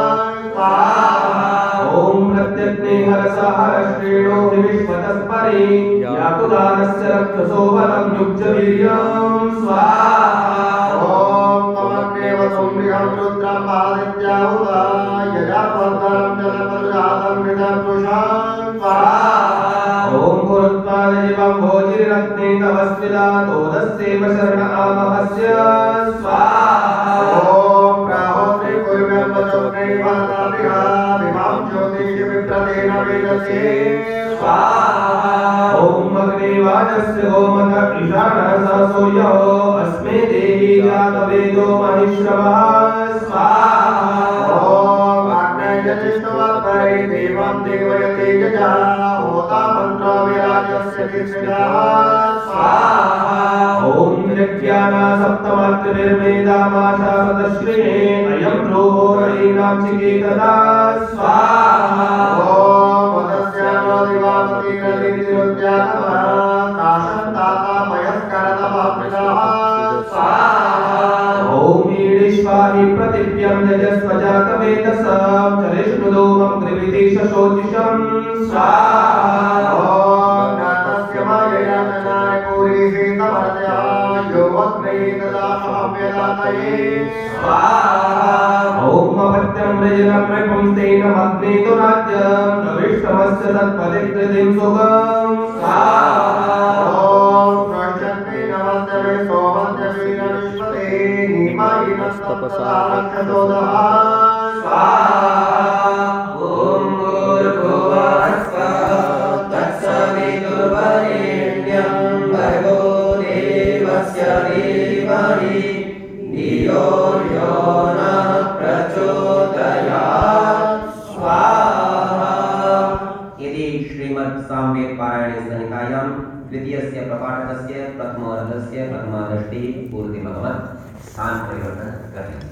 स्वाहा ओम प्रत्यग्ने हरसा हरश्रेणो हि विश्वतस्परे यातुदानस्य रक्षसो बलं युज्य वीर्यं स्वाहा ओम त्वमग्नेव सुम्रिहं रुद्रं आदित्याहुता यजा त्वद्धरं जलपदजातं मृतपुरुषां स्वाहा ओम गुरुत्वादिवं भोजिरत्ने तवस्विदा तोदस्यैव शरण आमहस्य स्वाहा ओम प्राहोत्रे कुर्म्यं वचोग्ने भरताभिहा विमां ज्योतिषि विप्रतेन वेदसे स्वाहा ओम अग्ने वाजस्य गोमत ईशानः सहसो यो अस्मे देहि जातवेदो महिश्रवः स्वाहा ओम आग्नेयजिष्णुवत्परे देवं देवयते यजा होता मन्त्रो विराजस्य तिस्मिनः स्वाहा ओम यज्ञाना सप्तमात्रनिर्वेदामाशा सदश्रिणे अयं रोहो रयीनां चिकेतदा स्वाहा ओम उदस्यानो दिवापति नदीतिरुद्यातमः काशं ताता पयस्करतमः स्वाहा ओम ईडिष्वाहि प्रतिप्यं यजस्वजातवेदसं चरिष्णुदोमं गृहीतिशोचिषं स्वाहा ओम नातस्य मायया जनाय पूरिषि तमर्जया यो वक्ने ददाशमव्यदातये स्वाहा ओम अपत्यं रजनं रिपुं तेनमग्ने दुराज्यं नविष्टमस्य तत्पदिकृतिं सुगं स्वाहा ओम प्रशन्ते नमस्य मे सोमस्य वीरविश्वते नीमायिनस्तपसा रक्षतोदः स्वाहा ओम भूर्भुवस्सः तत्सवितुर्वरेण्यं भर्गो देवस्य धीमहि धियो यो नः प्रचोदयात् स्वाहा। यदि श्रीमद् सामवेद पारायणे संहितायां द्वितीयस्य प्रपाठकस्य प्रथमवर्गस्य प्रथमादष्टिः पूर्तिमगमत् स्थान परिवर्तन करणीयम्।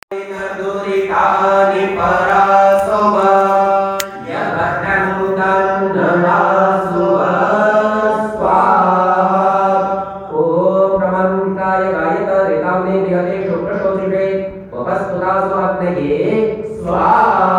दुरितानि परासुव यभद्रं दन्ननासुव स्वाहा ॐ प्रमन्ताय गायत ऋताम्ने बृहते शुक्रशोत्रिषे उपस्तुतासु अग्नये स्वाहा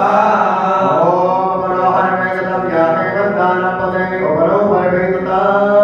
स्वाहा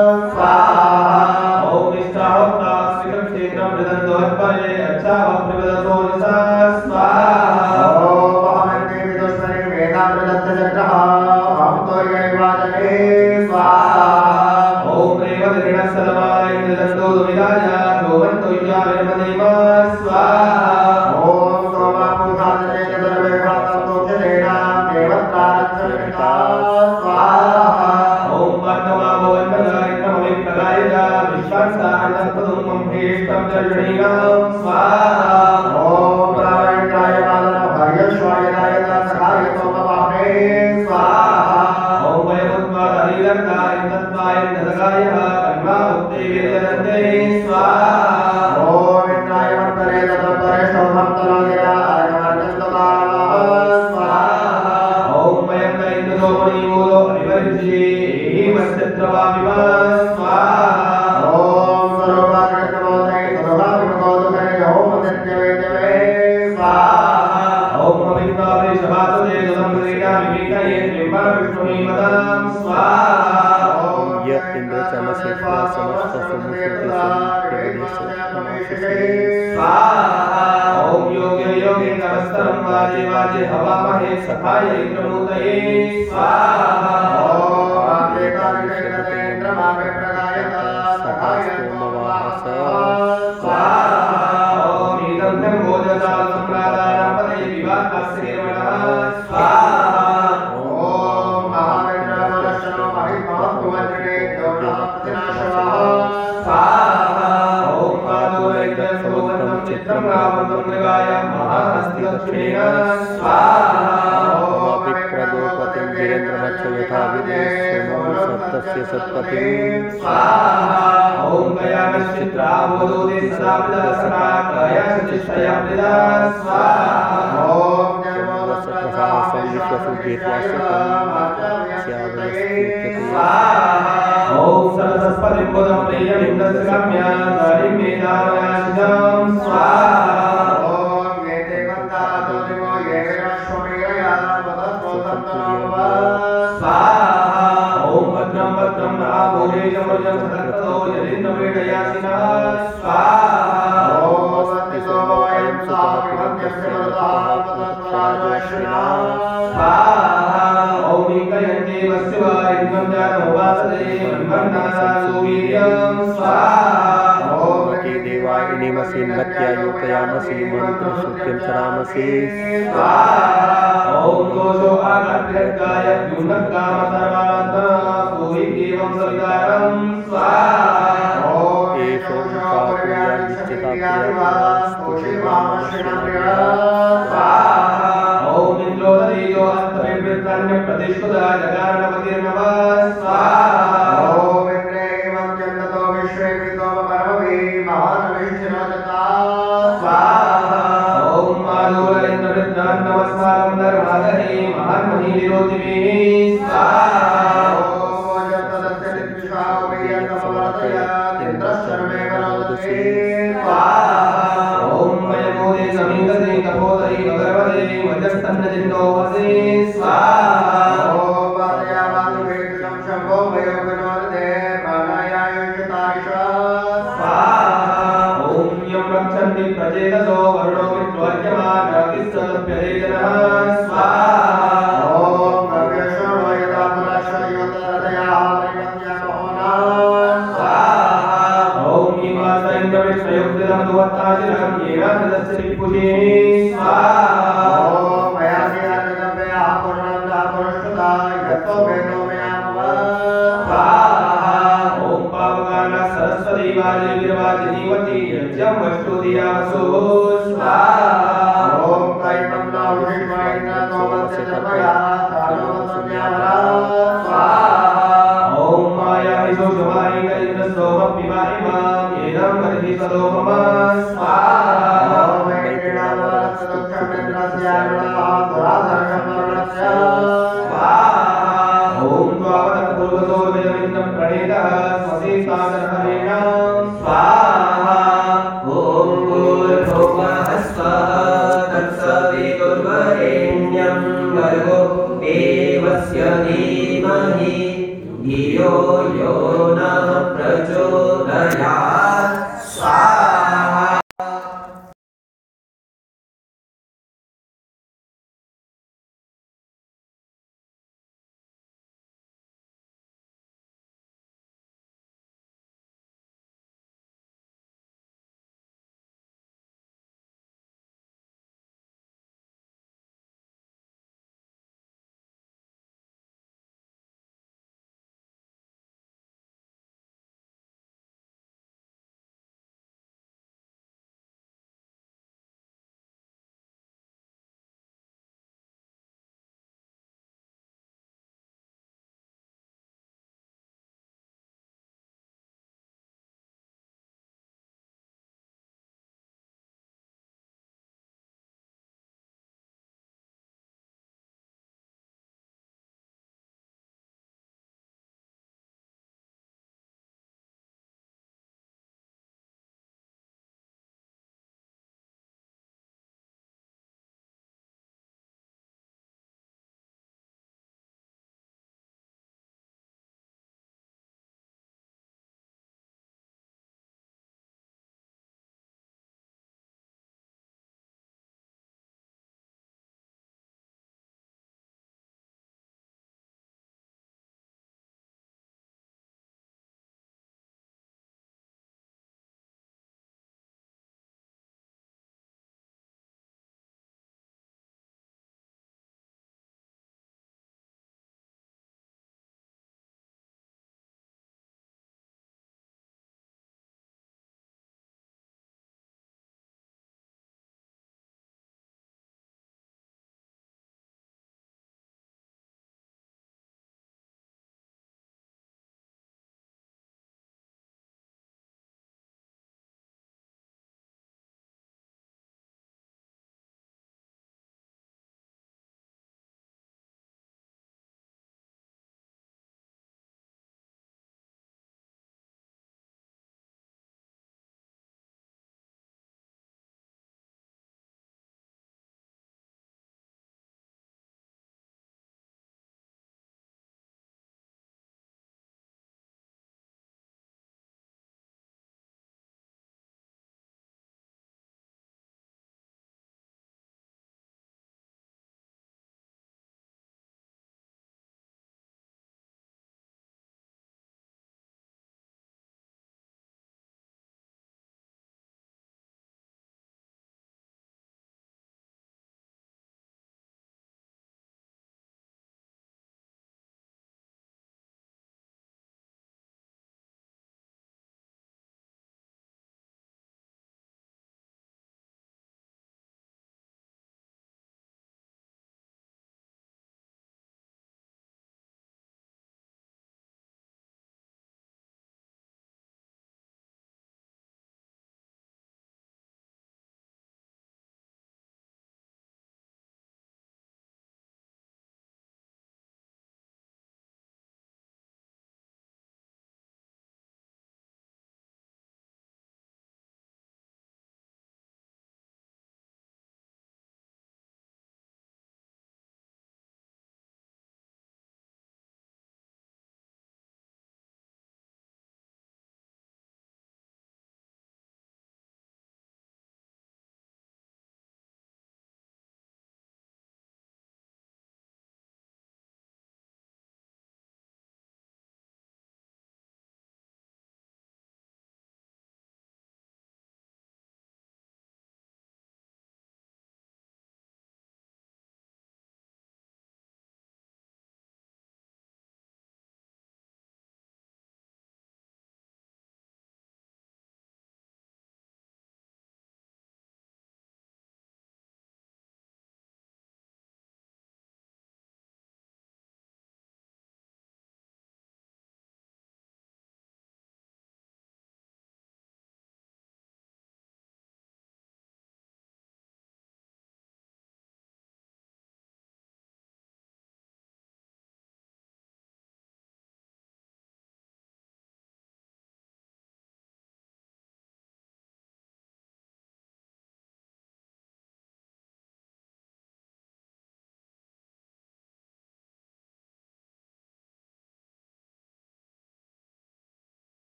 धियो यो न प्रचोदयात् स्वाहा।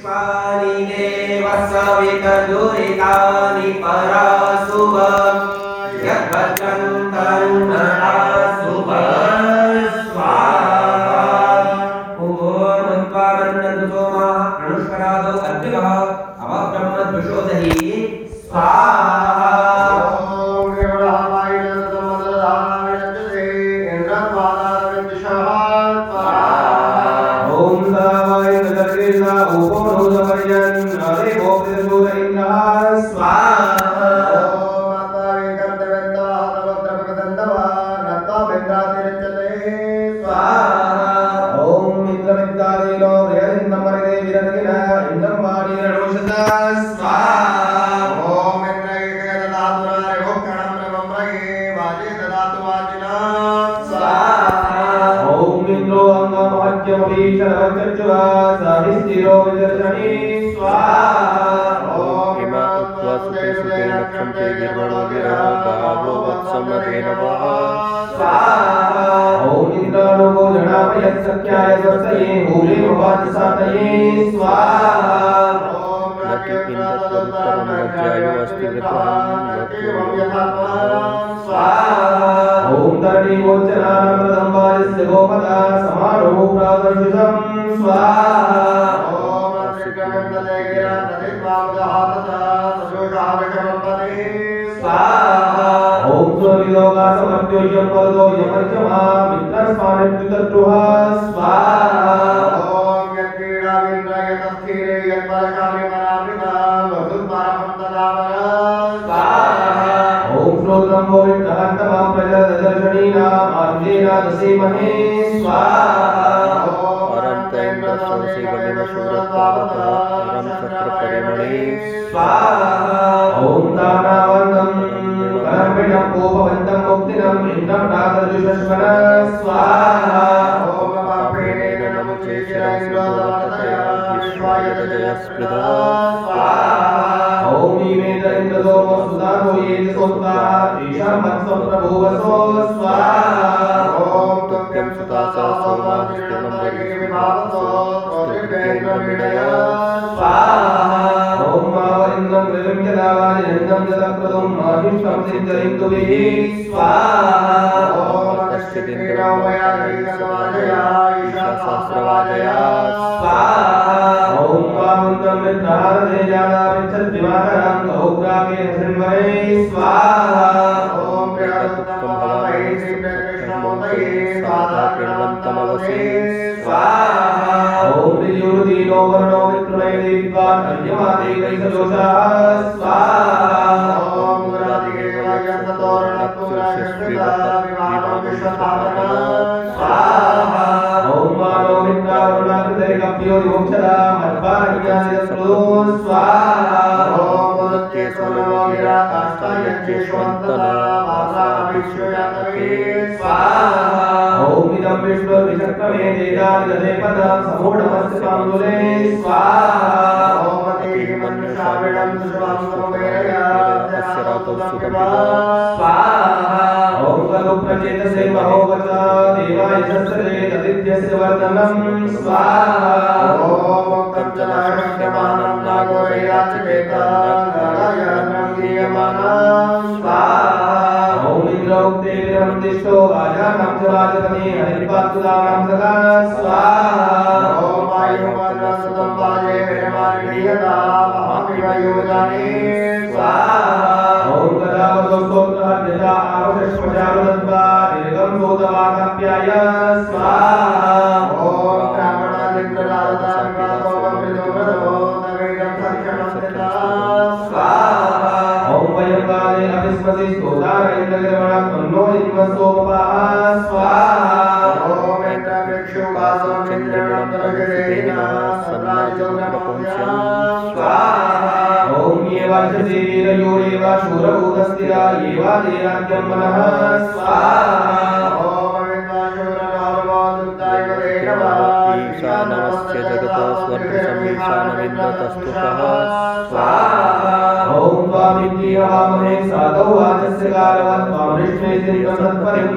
विश्वानि देव सवितदुरितानि परासुव यद्वचन्तन्नरा सुव स्वाहा ओम त्वामन्नन्तु सोमाः अनुष्करादो अद्रिवः अवब्रह्मद्विषोदहि स्वाहा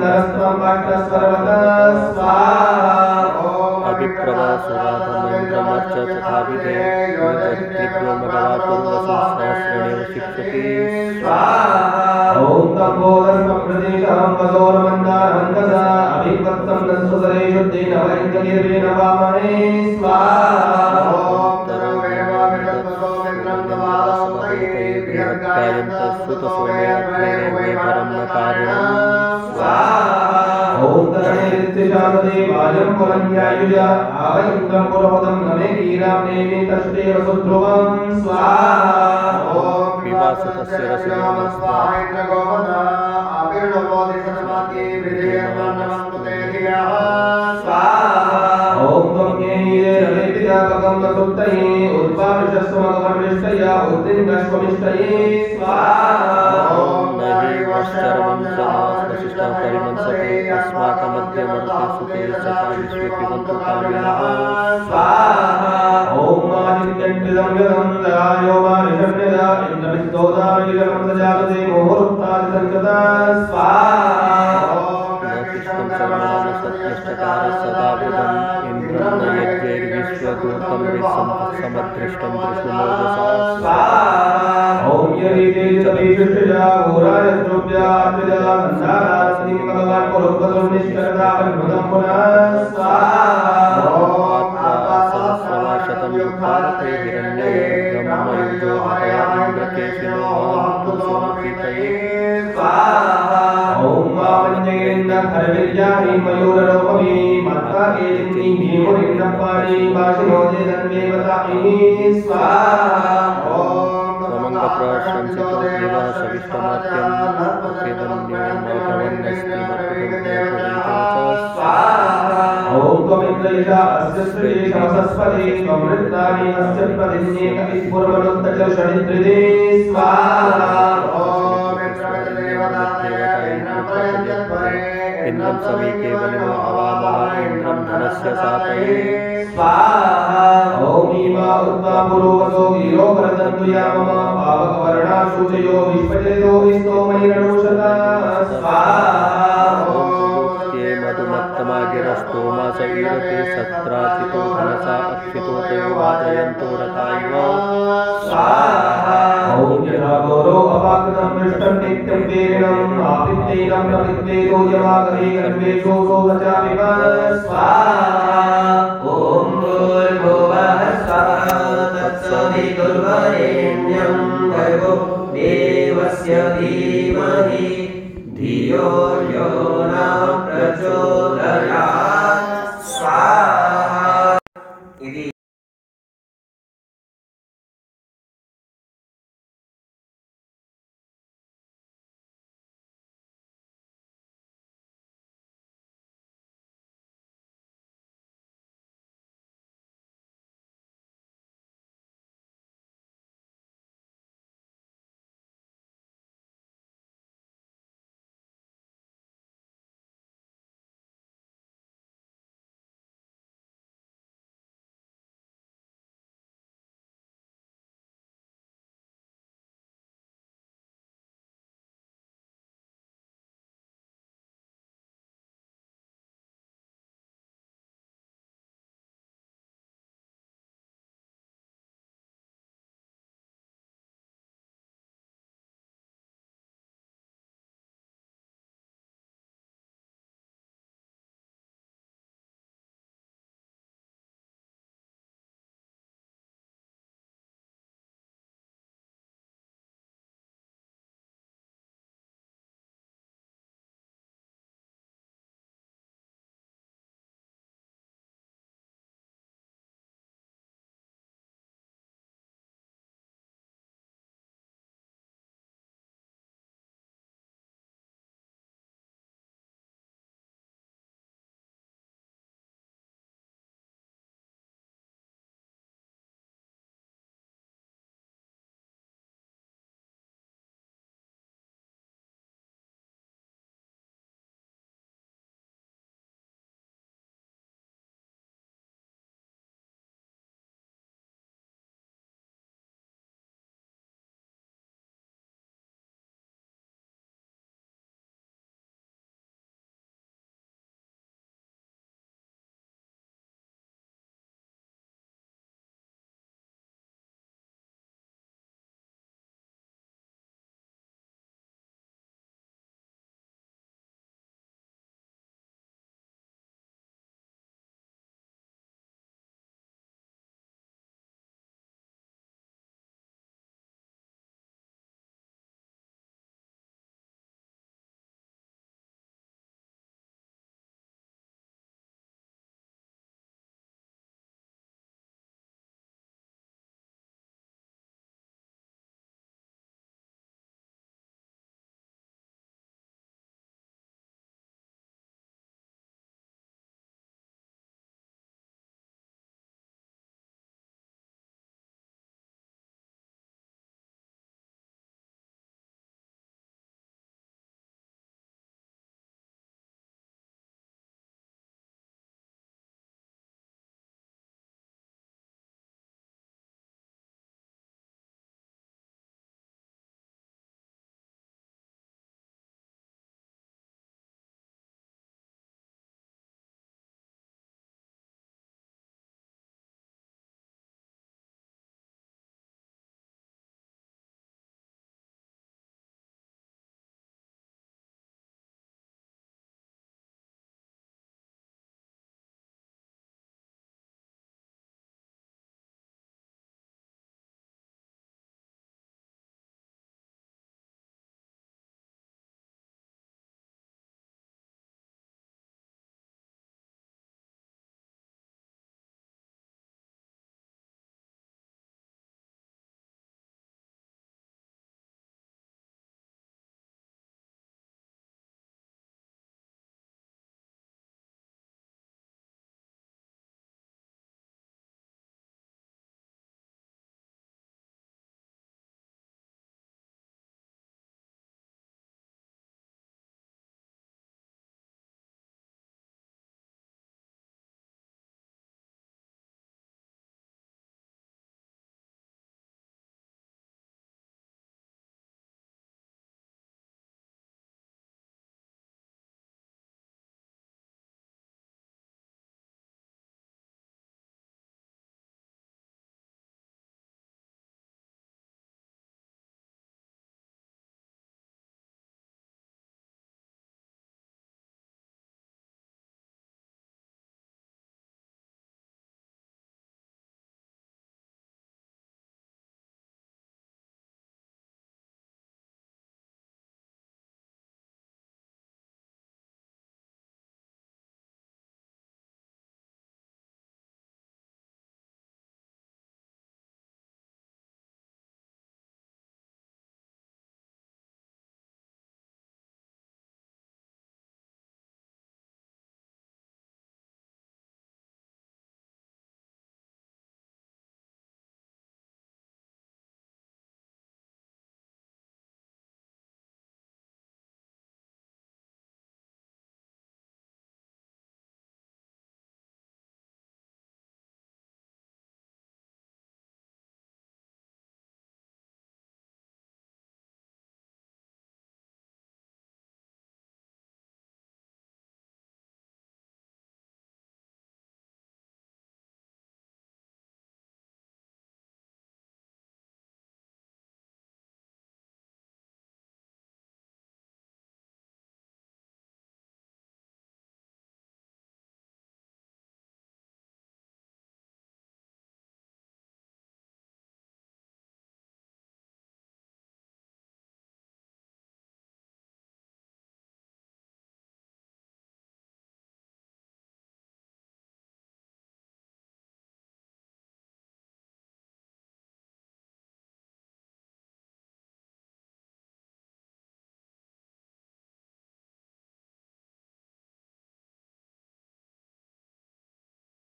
अभिप्रवासुराधमेन्द्रम च तथा विधे योजयित्रो भगवान् पूर्वसु सहस्रणेव शिक्षति ॐ तपोदस्मप्रदेशं वसोरमन्दारमन्दसा अभिवत्सं नस्वसरे शुद्धेन वैन्द्रगीर्वेण वामहे स्वाहा ॐ तरोवेव विदत्वसो मित्रं तवादसमये बृहत्कायन्तस्तुतसोमे अग्नेन वै परं न कारणं स्वाहा ॐ तरणेरित्यशासदेवायं पुरन्यायुजा आवैन्द्रं पुरोहदं नमे कीरां नेमि तष्टेव सुध्रुवं स्वाहा ॐ विवासतस्य रसिनाम स्वाहा इन्द्रगोपदा आविर्णवोदि सतमाति विधेयन्नमस्तु ते धियः स्वाहा ॐ त्वं ज्ञेये रमेपितापकं वसुप्तये उद्वाविशस्वमगमन्विष्टया उद्दिङ्गस्वमिष्टये स्वाहा ॐ न हि वश्चरमं समास्वशिष्टः परिमंसते अस्माकमद्यमरुते सुते सखा विश्वे पिबन्तु कामिनः स्वाहा ॐ आदित्यन्विदं यदं दयायो वारिषण्यदा इन्द्रमिस्तोदामिलितं सजातते मुहूर्तादिसङ्कृता स्वाहा ॐ न कृष्णं शर्मणान सत्यश्चकार सदा बुधम् इन्द्रं न यज्ञैर्विश्वदूतं विश्वं समदृष्टं दृष्णुमोजसा स्वाहा ॐ यदितेजतभिषुष्टया घोराय द्रव्या त्रिजा गन्धारास्ति भगवान् पुरुषनिष्कर्ता अनुदं पुनः स्वाहा ॐ सहस्रमाशतं युक्तार्थे हिरण्ये ब्रह्मयुजो हतया इन्द्रकेशिनो वान्तु सोमपीतये स्वाहा ॐ वामन्येन्द्रहरविर्याहि मयूररूपमी मत्ता केलिन्नी भीमुरिन्दपाणि वासिनो देदन्वेवताहि स्वाहा ॐ समङ्गप्रशंसितो देवः सविष्टमर्त्यं खेदन्यो माधवन्यस्ति मर्त्यं स्वाहा ॐ त्वमिन्द्रयिषा अस्य श्रीशमसस्पति त्वमृतानि अस्य प्रतिन्येक इस्फुरमनुत्तचषणित्रिदे स्वाहा ॐ इन्द्रं समीके बलिनो हवामः इन्द्रं धनस्य सातये स्वाहा ॐ ईमा उत्वा पुरोवसो गिरो वरदन्तु यामम पावकवर्णा सूचयो विश्वजयो विस्तोमैरणुषता स्वाहा ॐ ये मधुमत्तमा गिरस्तोमा स ईरते सत्राचितो धनसा अक्षितो तयो वाजयन्तो रथा इव स्वाहा ॐ यथा गौरो अपाकृतं पृष्ठं नित्यं वेरिणम् आपित्तेनं प्रपित्तेतो यमागहे गर्भेषु सोवचामिव स्वाहा ॐ भूर्भुवः स्वः तत्सवितुर्वरेण्यं भर्गो देवस्य धीमहि धियो यो नः प्रचोदयात् स्वाहा इति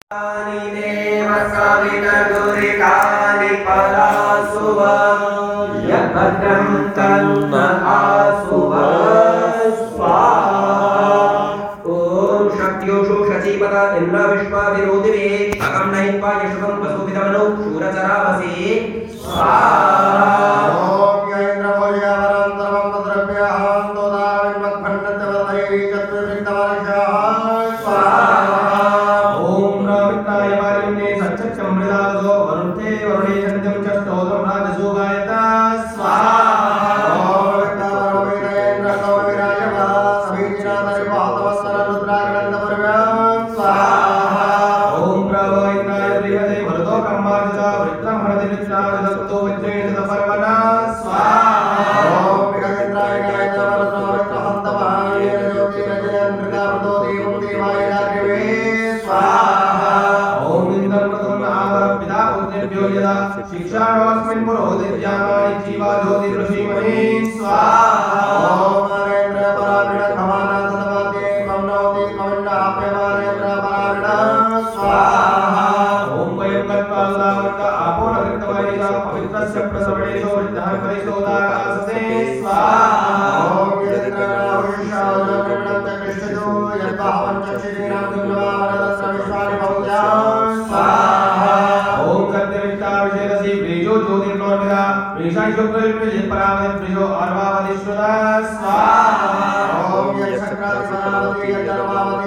देव सवितर्दुरितानि परासुव यद्भद्रं तन्न आसुव स्वाहा। ॐ शक्त्योषु शचीपद इन्द्र विश्वा विरोधिवे अकं नैत्वा यशुकं वसुपितमनु शूरचरावसे स्वाहा। ॐ यैन्द्रभोज्यावरं सर्वं तद्रव्यहं तोदाविन्मत्खण्डतवतये चतुर्वित्तवर्षः स्वाहा। ॐ रामित्राय वायुन्ये सच्चक्षमृदावसो वरुणते वरुणे चन्द्रं च स्तोत्रं राजसुगायत स्वाहा। ॐ वित्तावरोवेदेन्द्रतो विराजवा समीचीनातरिवातवत्सररुद्रागणन्दपर्व्यां स्वाहा। ॐ प्रभो इन्द्राय प्रियते वरदो ब्रह्मार्चा वृत्रं हरदिवित्राजदत्तो वज्रेण तपर्वणा स्वाहा। ॐ विगतेन्द्राय गायतवरदोर्तहन्तमाय ज्योतिरजयन्द्रकावतो देवं देवाय राघवे स्वाहा। ॐ इन्द्रं प्रथम आवर पिता पुत्रेभ्यो यदा शिक्षाणोऽस्मिन् पुरोहितज्ञानाय जीवा ज्योतिर्षीमहे स्वाहा। ॐ नरेन्द्र पराविण खमानाथतमाते मम्नोति ममिन्नाप्यमानेन्द्र पराविण स्वाहा। ॐ वयं गत्वा उदावृत आपो न कृतवैसा पवित्रस्य प्रसवणेषु वृद्धः परिशोदाकाशसे स्वाहा। ॐ यदिन्द्रनाहुष्याजोतिर्वृणं च कृष्णजो यद्वाहवं च श्रीराम दुर्लभावरदस्य विश्वानि बहुजां स्वाहा। ॐ सत्यविष्टाविषेदसि वृजो ज्योतिर्नोर्मिदा वृषाय शुक्लयुक्तजित् परावदित् वृजो अर्वावदिश्रुता स्वाहा। ॐ यच्छक्रादिसनावति यद्दर्वावति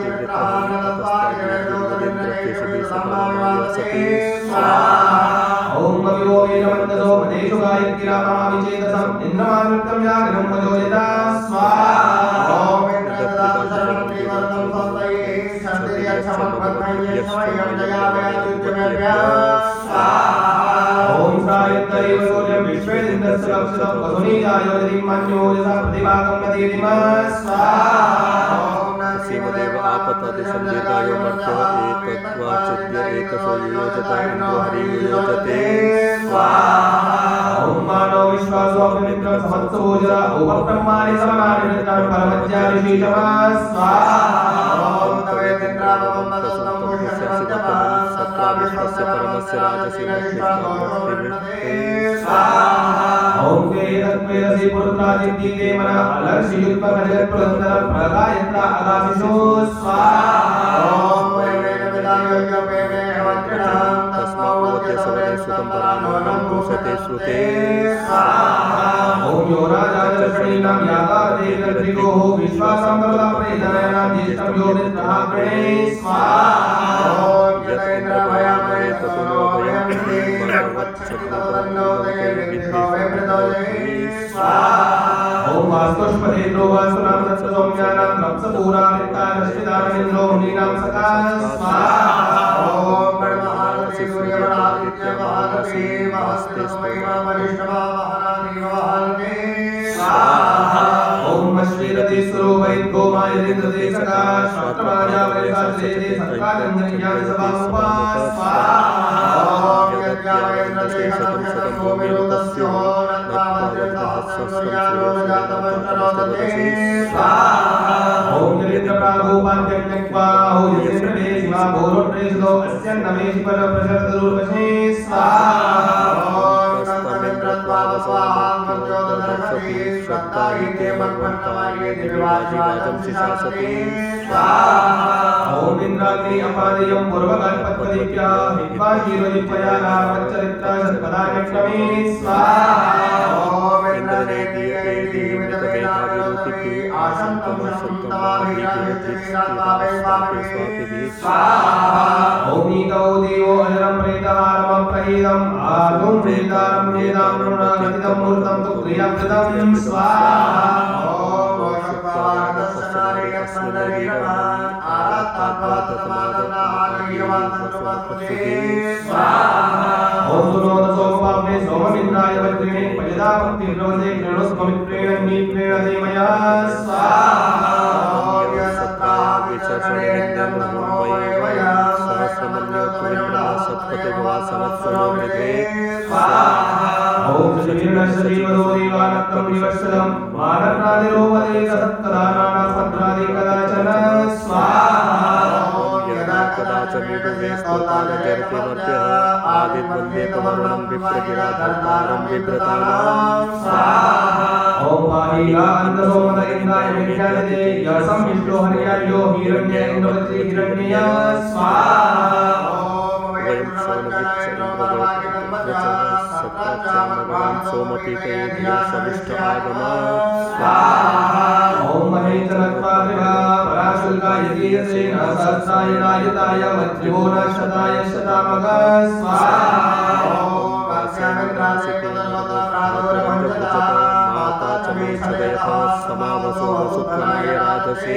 वृत्रहानदत्वादिवेदोदरिन्द्रकेशविसम्भाविवासते स्वाहा। ॐ कविरो वेदमन्तसो मदेषु गायत्रीरामहाविचेतसम् इन्द्रमानुक्तं जागरणं वजोयता स्वाहा। ॐ इन्द्रददातु शरणं श्रीवरदं संस्तये शक्तिर्यच्छमद्भद्रयच्छमयं जयामयात्युद्यमेभ्यः स्वाहा। ॐ सायत्तैव सूर्यं विश्वेदिन्द्रस्य लक्षितं वसुनीजायो यदि मन्यो यथा प्रतिभागं नदीरिमा स्वाहा। सीमदेव आपतदिशं दीर्घायो मर्त्यः एतद्वाचिद्य एकशो युयोजत इन्द्रो हरियुयोजते स्वाहा। ॐ मानो विश्वासोऽग्निमित्रं समत्सोजरा उपब्रह्माणि समनानि वृत्तानि परमज्ञानि शीतमा स्वाहा। ॐ तवेदिन्द्रावमं मदस्तं पुष्यसत्यपा सत्रा विश्वस्य परमस्य राजसि विश्वासोऽग्निते स्वाहा। ॐ वेदत्वेदसि पुरुषादित्ये मनः अलर्षियुत्पकजगत्प्रसन्दरं प्रगायत्रा आकाशिषु स्वाहा। ॐ वैवेदविदायोग्यमे मे हवज्जनां तस्मावद्य सवने सुतं परानोनं पुंसते श्रुते स्वाहा। ॐ यो राजादर्शनीनां यातादेवद्रिगोः विश्वासं करुणा प्रेदनानां ज्येष्ठं यो निद्राग्रणे स्वाहा। ॐ यदेन्द्रभयामहे सोनोभयमिति भगवच्छक्तितवदन्नोदये विद्रोहे प्रदोये स्वाहा। ॐ वास्तुष्पदेन्द्रो वास्तुनां तत्सौम्यानां रप्सपूरानित्तानश्चिदानन्द्रो मुनीनां सखा स्वाहा। ॐ परमहारति सूर्यवरादित्यवहारति महस्तेस्मैमा वरिष्ठमा महाराधिवहारति स्वाहा। ॐ श्रीरति स्वरूपैद्गो मायेन्द्रते सखा श्वात्रराजा वैशाखेते सत्काजन्यज्ञान सभामुपा स्वाहा। ॐ यज्ञावेन्द्रते शतं शतं भूमिरुतस्यो नत्वावज्रहस्संसूर्यानो न जातमन्तरोदते स्वाहा। ॐ जलेन्द्रप्रागोपाद्यज्ञक्वाहो यजेन्द्रमे शिवा भोरोन्प्रेषितो अस्यन्नमेषि परप्रशरदुर्वशे स्वाहा। ॐ तन्तमिन्द्रत्वावस्वाहां मर्त्योदधर्षति श्रद्धायिते मन्वन्तमाये दिव्यवाजिवाजं शिशासति स्वाहा। ॐ इन्द्राग्नि अपादेयं पूर्वकल्पत्वदीप्या हित्वा शीरोदित्वया नामच्चरित्रा सत्पदान्यक्रमे स्वाहा। ॐ इन्द्रनेदीयैदीमितवेदाविरोतिभिः आशन्तमुशन्तमाभिराजिष्ठिरात्मावे स्वामिभिः स्वाहा। ॐ नीतौ देवो अजरं प्रेतहारमं प्रहीदम् आदुं प्रेतारं वेदां नृणागतितं मूर्तं तु क्रियाकृतं स्वाहा। ॐ मोषत्वादस्सनारियत्सन्दरीरमान् आरात्तात्वादतमादनाहार्यवादन्तुपत्पुते स्वाहा। ॐ सुनोद सोमपाप्ने सोममिन्द्राय वज्रिणे पयदापत्तिर्भवते कृणुस्ममित्रेण नीत्रेण देमया स्वाहा। ॐ यशत्राविचरणेन्द्रं नमो वया सहस्रमन्योत्तुविण्णः सत्पतिर्वा समत्सरो मृगे स्वाहा। ॐ श्रीर्णश्रीवदो देवानक्तं विवत्सलं मानन्नादिरोपदेश सत्कदानानास्मद्रादि कदाचन स्वाहा। ॐ यदा कदाचन बभुवे स्तोतान जरते मर्त्यः आदिर्वन्दे तमरुणं विप्रगिरा धर्तारं बिभ्रतानां ओम पाहिलान्दसोमद इंद्राय विद्यादे यसं विष्णु हरियायो हिरण्य इंद्रवती हिरण्य स्वाहा वयं सोमविच्छ सोमपीते धिया सविष्ट आगमा ओम महेन्द्रत्वादिवा पराशुल्काय दीयसे सहस्राय नायताय वज्रो न शताय शतामग स्वाहा ओम माता च मे छदयथा समावसो वसुत्वं ये राजसे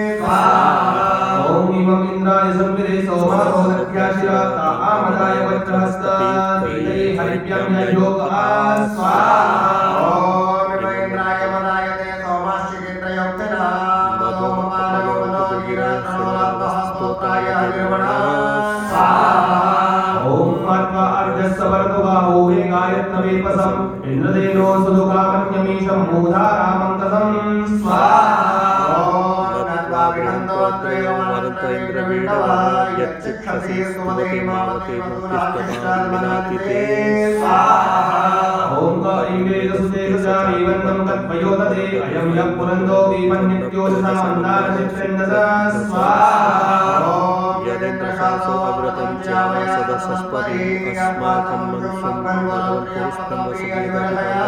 ओम इमं इंद्राय संविदे सोमो दध्याशिरा तामदाय वज्रहस्ता दीये हरिभ्यं योग स्वाहा ओम इंद्राय मदाय ते सोमाश्चिकेन्द्रयोक्तना मधोमपालो मनोगिरा स्तोताय हरिवणा स्वाहा ओम आत्मा अर्धस्सवर्तुबाहो वेगायत्नवेपसं इंद्रदेनो सुदुकामन्यमीशं मूधारामं तसं स्वाहा ओम नत्वा विहन्तोत्रयो वरन्त इन्द्रवीणवा यच्चिक्षसे स्तुमते मावते मूर्तिस्ततां विनाति ते स्वाहा ओम कारिवेदसुते सचामि वन्दं तद्वयोदते अयं यः पुरन्दो विमन्नित्योजसा मन्दारचित्रेन्दसा स्वाहा ओम यदेन्द्रशासो अव्रतं च्यावसदसस्पति अस्माकं मनुष्यं भगवन्पुरुषं वसुदेवतिपदया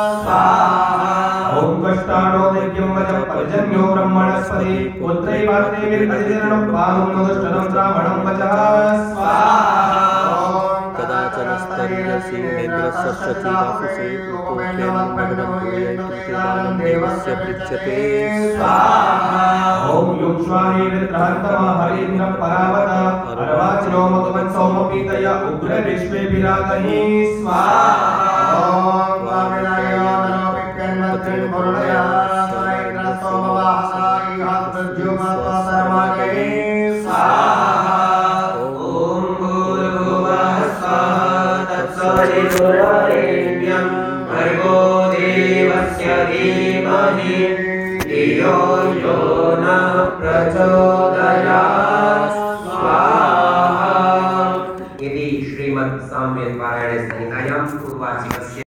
ओम कष्टाणो दैव्यं वचं पर्जन्यो ब्रह्मणस्पति पुत्रै पात्रे विरतिर्णं पादं मधुष्टनं श्रावणं वचः स्वाहा ओम कदाचन स्तरीयसिंहेन्द्रस्य शचीवासुषे उपोख्यं भगवन् पूजयन्तु ते दानं देवस्य पृच्छते स्वाहा ओम युक्ष्वाहे वित्रहन्तम हरेन्द्र परावत अर्वाचिनो मगवन् सोमपीतय उग्र विश्वे विरागहि स्वाहा ओम वामिनायो नमो विज्ञानमत्रिं वरुणया स्वरेन्द्र सोमवासाय हातज्युमत्वा सर्वागहि स्वाहा ओम भूर्भुवः स्वाहा तत्सवितुर्वरेण्यं भर्गो देवस्य धीमहि धियो यो नः प्रचोदयात् स्वाहा इति श्रीमद् साम्यं पारायणे संहितायां पूर्वार्चिकस्य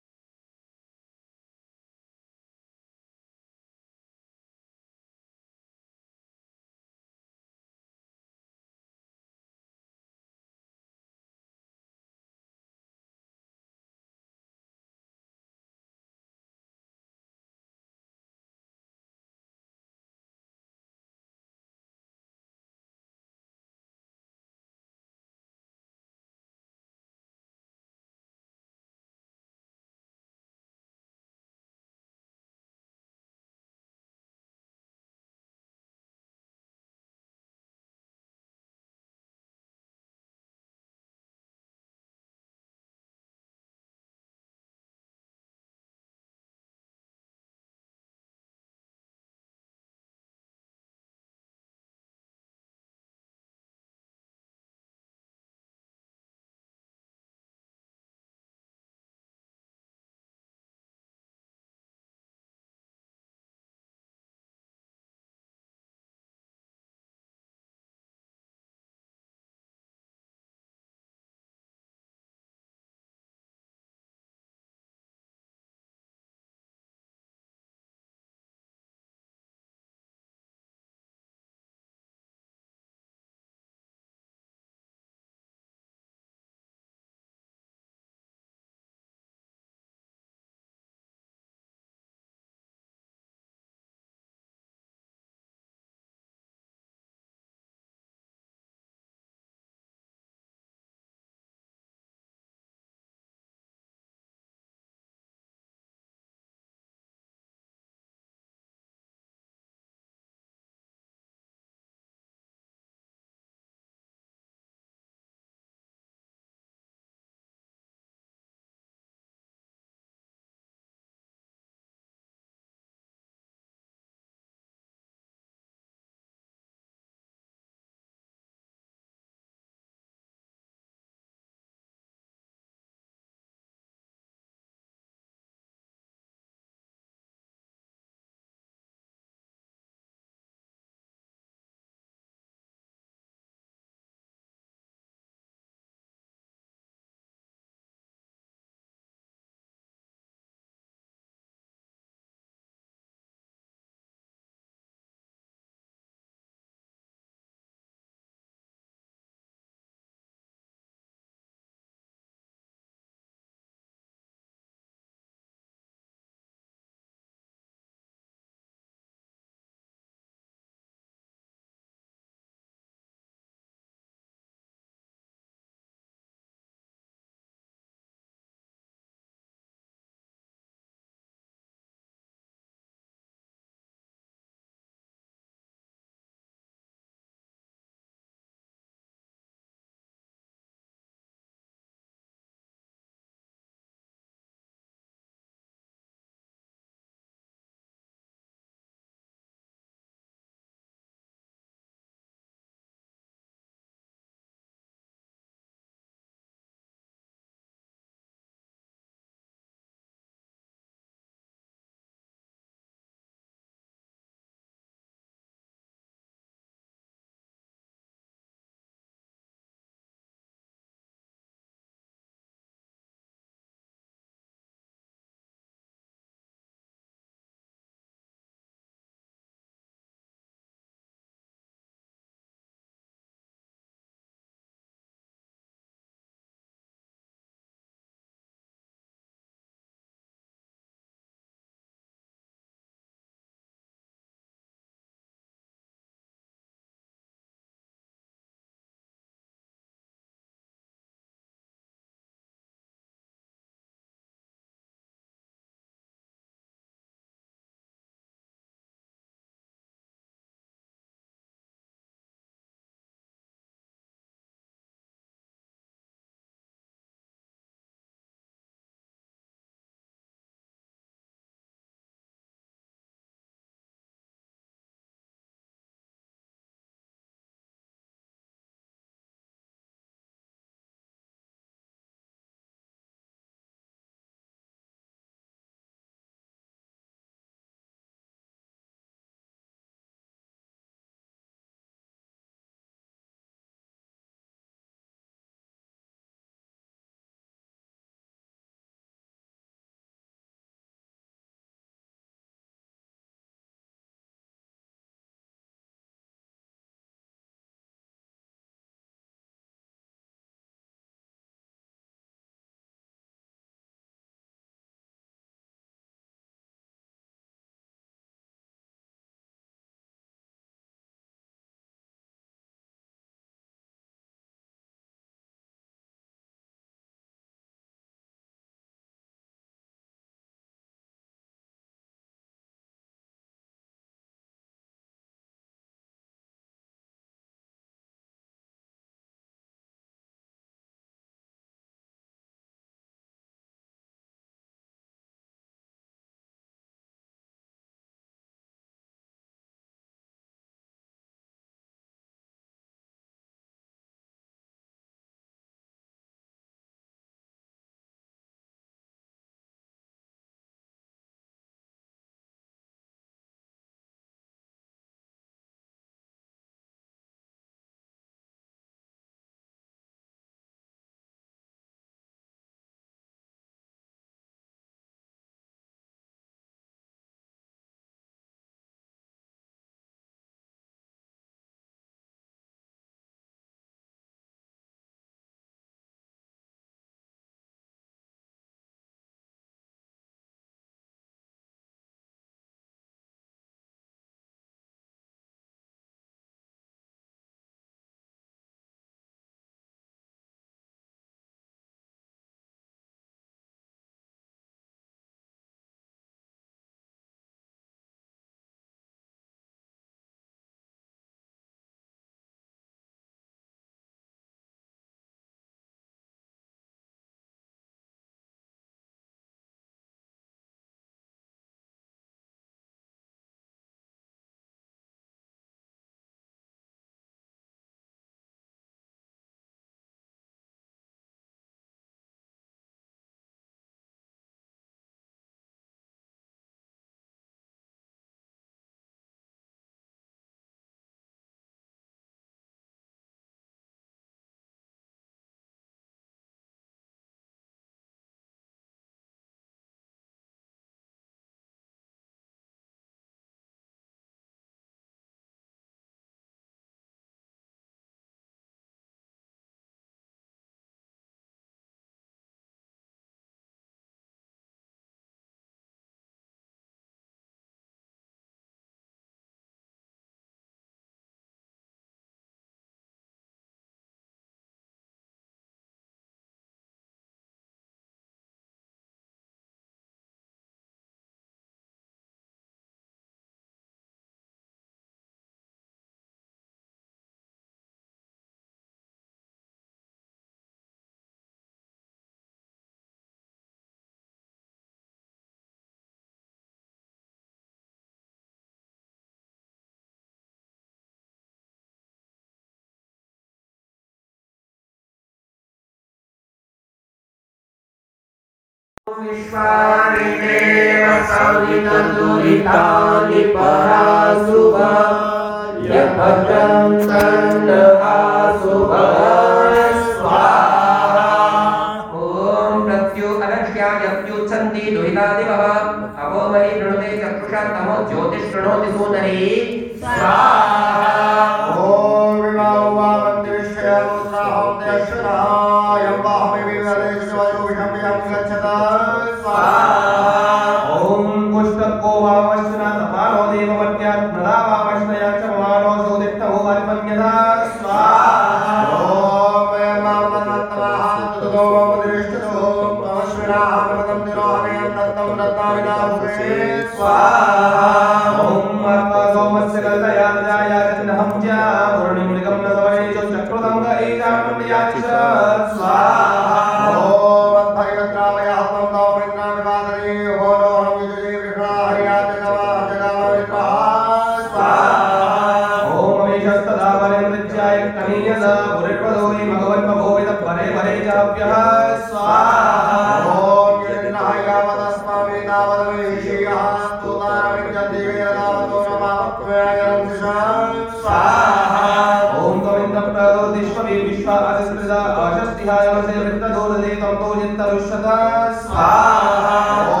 विश्वानि देव संवितदुरितानि पराशुभा यभद्रं तन्न आशुभः स्वाहा। ॐ प्रत्यु अनक्ष्यायप्युच्छन्ति दुहितादिवः अवो मयि वृणुते चक्षुषा तमो ज्योतिष्णोति सूनरी स्वाहा। ॐ विवाहवावन्ति विश्वमुद्राहं दर्शनायं वाहमे विवरेश्वरोषं यं गच्छता स्वाहा। ॐ कुष्ठको वावश्ना तपालो देववत्यात् प्रदा वावश्नया च ममानो सौदिष्टो वाल्पन्यथा स्वाहा। ॐ वयमावन्नत्तमः तुदोपदिष्टो नमस्विनाहमृतं निरोहणेयं दत्तं रत्नाविनाभुवे स्वाहा। ॐ आत्मा सोमस्य कल्पया जाया जन्नहं च पूर्णिमृगं न सवनेषु चक्रुतं ग एकामृयाच स्वाहा। ॐ मद्भगवद्रामयः त्वं तव विघ्नाविवादने हो नो हम विजये विघ्ना हरियात गवा जगामविद्मः स्वाहा। ॐ अमेशस्तदा वरेन्द्रज्याय कनीयदा पुरेष्वदोहि भगवन्मभोविद परे परे चाप्यः स्वाहा। ॐ यज्ञः यावदस्माभिः तावदमेषीयः स्तोतारमित्यन्ति वेदतावतो नमात्मयायं स्वाहा। ॐ त्वमिन्द्रप्रदोदिष्वपि विश्वा अधिस्मृता आशस्तिहाय वसे वृत्तदोरदे त्वं तो जित्तरुष्यता स्वाहा। ॐ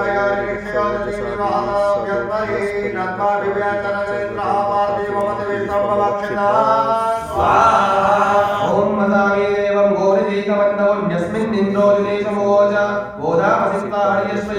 प्रयारिक्षयोदतिविवाहव्यत्परि नत्वाभिव्याचनचरित्रः पार्थिवमति विश्वमवक्षिता स्वाहा। ॐ मदामि देवं घोरिदेकवन्दवन्यस्मिन् इन्द्रो जुनेशमोज गोदामसिक्ता हर्यश्व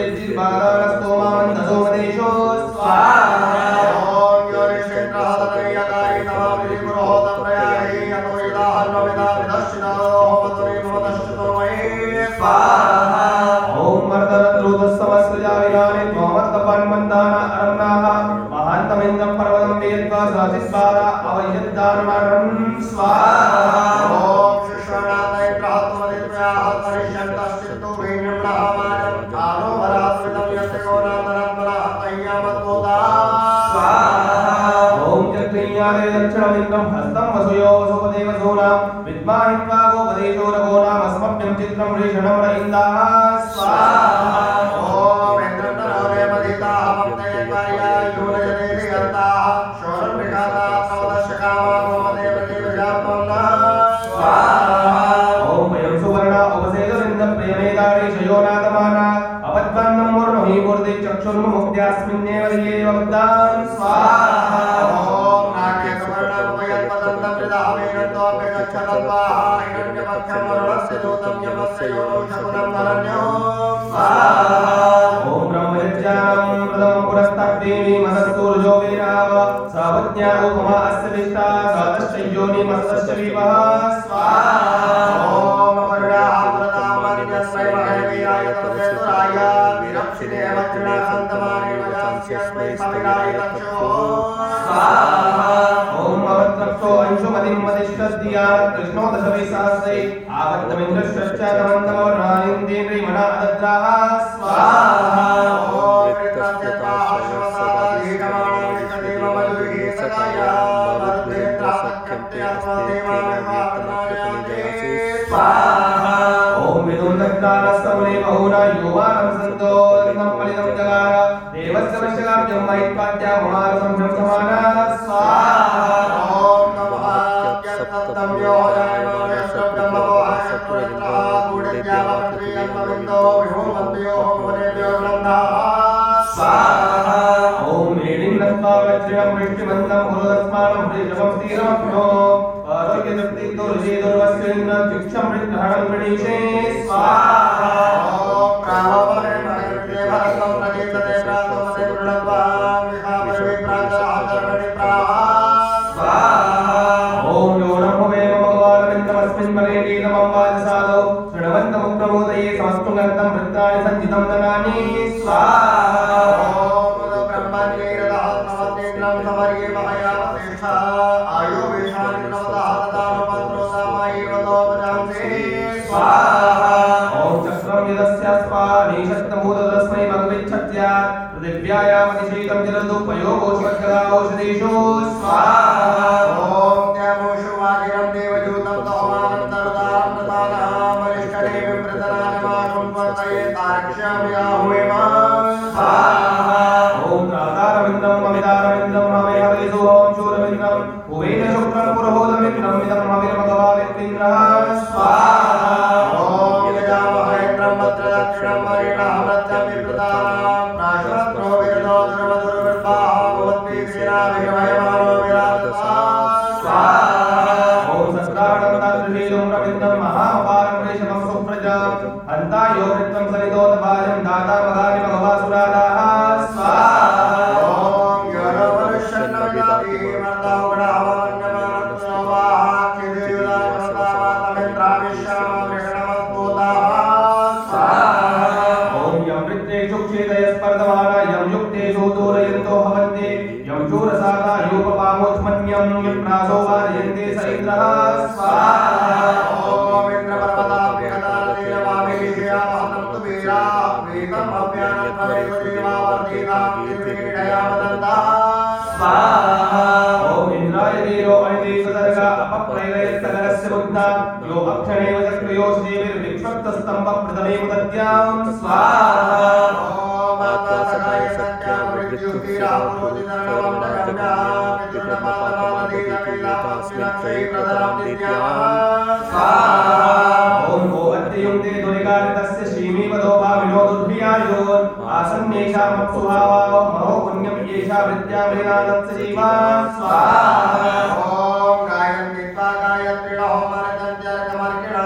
यज्जिर्बादानस्तोमामन्दसोमदेशो स्वाहा। ॐ योनिक्षेत्रः तदयदायि तवामि पुरोहतं प्रयाहि यतो यदा हन्वविदा विदर्शिनो होमतुरि भवदश्चितो मयि स्वाहा। ॐ मर्दनद्रुतस्तमस्कृजा विरामे त्वमर्तपन्मन्दान अरम्नाः महान्तमिन्द्रं पर्वतं वेद्वा साचिस्वादा अवयद्दानमानं स्वाहा। ॐ शिश्वनाथैन्द्रः त्वमदित्याः परिष्यन्तश्चित्तो वेण्यम्नः माजम् आनो वरात्मितं यस्य गोनाथरत्मनः तय्यामद्भूता स्वाहा। ॐ चक्रीयादे दक्षिणमिन्द्रं हस्तं वसुयो वसुपदेव सोनां विद्माहित्वा गोपदेशो रघो नामस्मभ्यं चित्रं ऋषणं र इन्दाः स्वाहा। ॐ इन्द्रं नरो देवदिताः भक्तयत्वर्या यूनयदेति यन्ताः शोरं विघाताः सवदशकामा गोमदेवदेवजापं नः स्वाहा। ॐ वयं सुवर्णा उपसेदुरिन्द प्रियमेदारे शयोनादमाना अपद्वन्नं मूर्णहि मूर्ति चक्षुर्मुक्त्यास्मिन्नेव दिये वक्तान् स्वाहा। ॐ नाट्यसुवर्णमुपयत्पदन्तं हृदामेनत्वाभ्यगच्छतत्वाः हिरण्यपक्षं वरुणस्य दूतं यमस्य यो शकुनं वरण्यो स्वाहा। ॐ ब्रह्मविद्यां प्रथमं पुरस्ताद्देवी मनस्तूर्जो वीराव सावज्ञा उपमा अस्य विष्टा सातश्चयोनि मस्तस्य विवः स्वाहा। ॐ अपर्णाः प्रदामन्यस्मै महवीराय तवेतुराय विरक्षिणे वज्रणासन्तमाने वजास्यस्मै सविराय तक्षो स्वाहा। ॐ अवत्रप्सो अंशुमतिं मदिष्टद्दियात् कृष्णो दशविसहस्रे आवत्तमिन्द्रश्च तमन्तमो रानिन्द्रेन्द्रिमणा अदद्राः स्वाहा। ॐ कृतस्यताः शिवसादाधीनमाणो विषदेवमयुः सकाया वरुद्धेन्द्रासख्यन्ते अस्मदेवाविवाहनायान्ते स्वाहा। ॐ विदुन्दग्नानस्तमुने बहुना युवानं सन्तो इदं फलितं जगार देवस्य वशगाभ्यं महित्वाद्या ममारसं समाना स्वाहा। ॐ नमः यत्तत्तं यो हयायमानशब्दमवोहशत्रुरः गूढज्ञावत्रियन्मविन्दो विभूमन्त्यो वनेभ्यो नन्दाः स्वाहा। ॐ मेणिं नत्वा वज्रं वृष्टिमन्दं गुरुदस्मानं हृषभं स्थिरमग्नो आरोग्यदप्ति दुर्जे दुर्वस्येन्द्रं चिक्षं मृग्रहणं गणेशे स्वाहा। ॐ प्रावपरे महर्देवरसं प्रतीतते प्रातोमते वृणत्वा विहापरि प्रातराहतर्मणि प्राहा स्वाहा। ॐ योनं भवेम भगवानमिन्द्रमस्मिन् मरे नीलमं वाजसादौ शृण्वन्तमुग्रमोदये समस्तुङ्गन्तं वृत्तानि सञ्जितं दनानि स्वाहा। ॐ ब्रह्मण्यैरदः नवतेन्द्रं समर्ये महयावतिष्ठा आयो विशानि नवदः तदानुपत्रो सामयैव तोपजांसि स्वाहा। ॐ चक्रं यदस्यास्पानीशक्तमूलतस्मै भगविच्छत्यात् पृथिव्यायामतिशैतं जलदुपयोगोषवद्गदाओषधीषु स्वाहा। ॐ त्यामोषु वाजिरं देवजूतं तोमानं तरुदां प्रदानः मरिष्करे विप्रतनानिमाशुं वर्तये तारक्ष ओम त्रातारविन्दं ममितारविन्दं ममे हविषो ओम शूरविन्दं उभेन शुक्रं पुरोहोतमिन्द्रं इदं ममिर्भगवामिन्द्रः स्वाहा ओम यजामहे ब्रह्मत्र दक्षिणं वरिणामृत्यं विवृतानां प्राशस्त्रो विरदो धर्मदुर्वृत्ताः भवद्भिः शिराभिर्वयमानो विराजता स्वाहा ओम सत्राणं तादृशीलं रविन्दं महामपारं वृषभं सुप्रजां हन्तायो वृत्तं सरितोतभाजं दाता मगानि भगवासुरादाः स्वाहा ओम योरवरुषन्नविदाति मर्दौगुणावन्यमानस्वाहा चिदेवदासवातमिन्द्राविश्रामवृषणमस्तोताः स्वाहा ओम यं वृत्तेषु क्षेदयस्पर्धमाना यं युक्तेषु दूरयन्तो भवन्ति यं शूरसादा योपपामोत्मन्यं विप्रासो वारयन्ते स इन्द्रः स्वाहा ओम इन्द्रपर्वताभ्यगतादेवाभिषेयामहतं तु वीरा वेदम् अभ्यानत्वमेवदेवावर्धितां निर्विक्रीडयावदन्तः स्वाहा ओम इंद्राय देवो अनिते सदर्गा अपप्रैलयस्तगरस्य बुद्धा यो अक्षणेव चक्रियो श्रीभिर्विक्षक्तस्तम्भ प्रथमेव दद्यां स्वाहा ओम आत्मसखाय सत्यां ओम गो अत्ययुक्ते दुरिकारितस्य श्रीमीपदो भाविनो दुर्भियायोन् आसन्नेषामप्सुभावा मनो पुण्यं येषा वृत्त्या मृगानस्य जीवा स्वाहा ओम गायन्ति त्वा गायत्रिणो मरदन्त्यर्कमर्किणा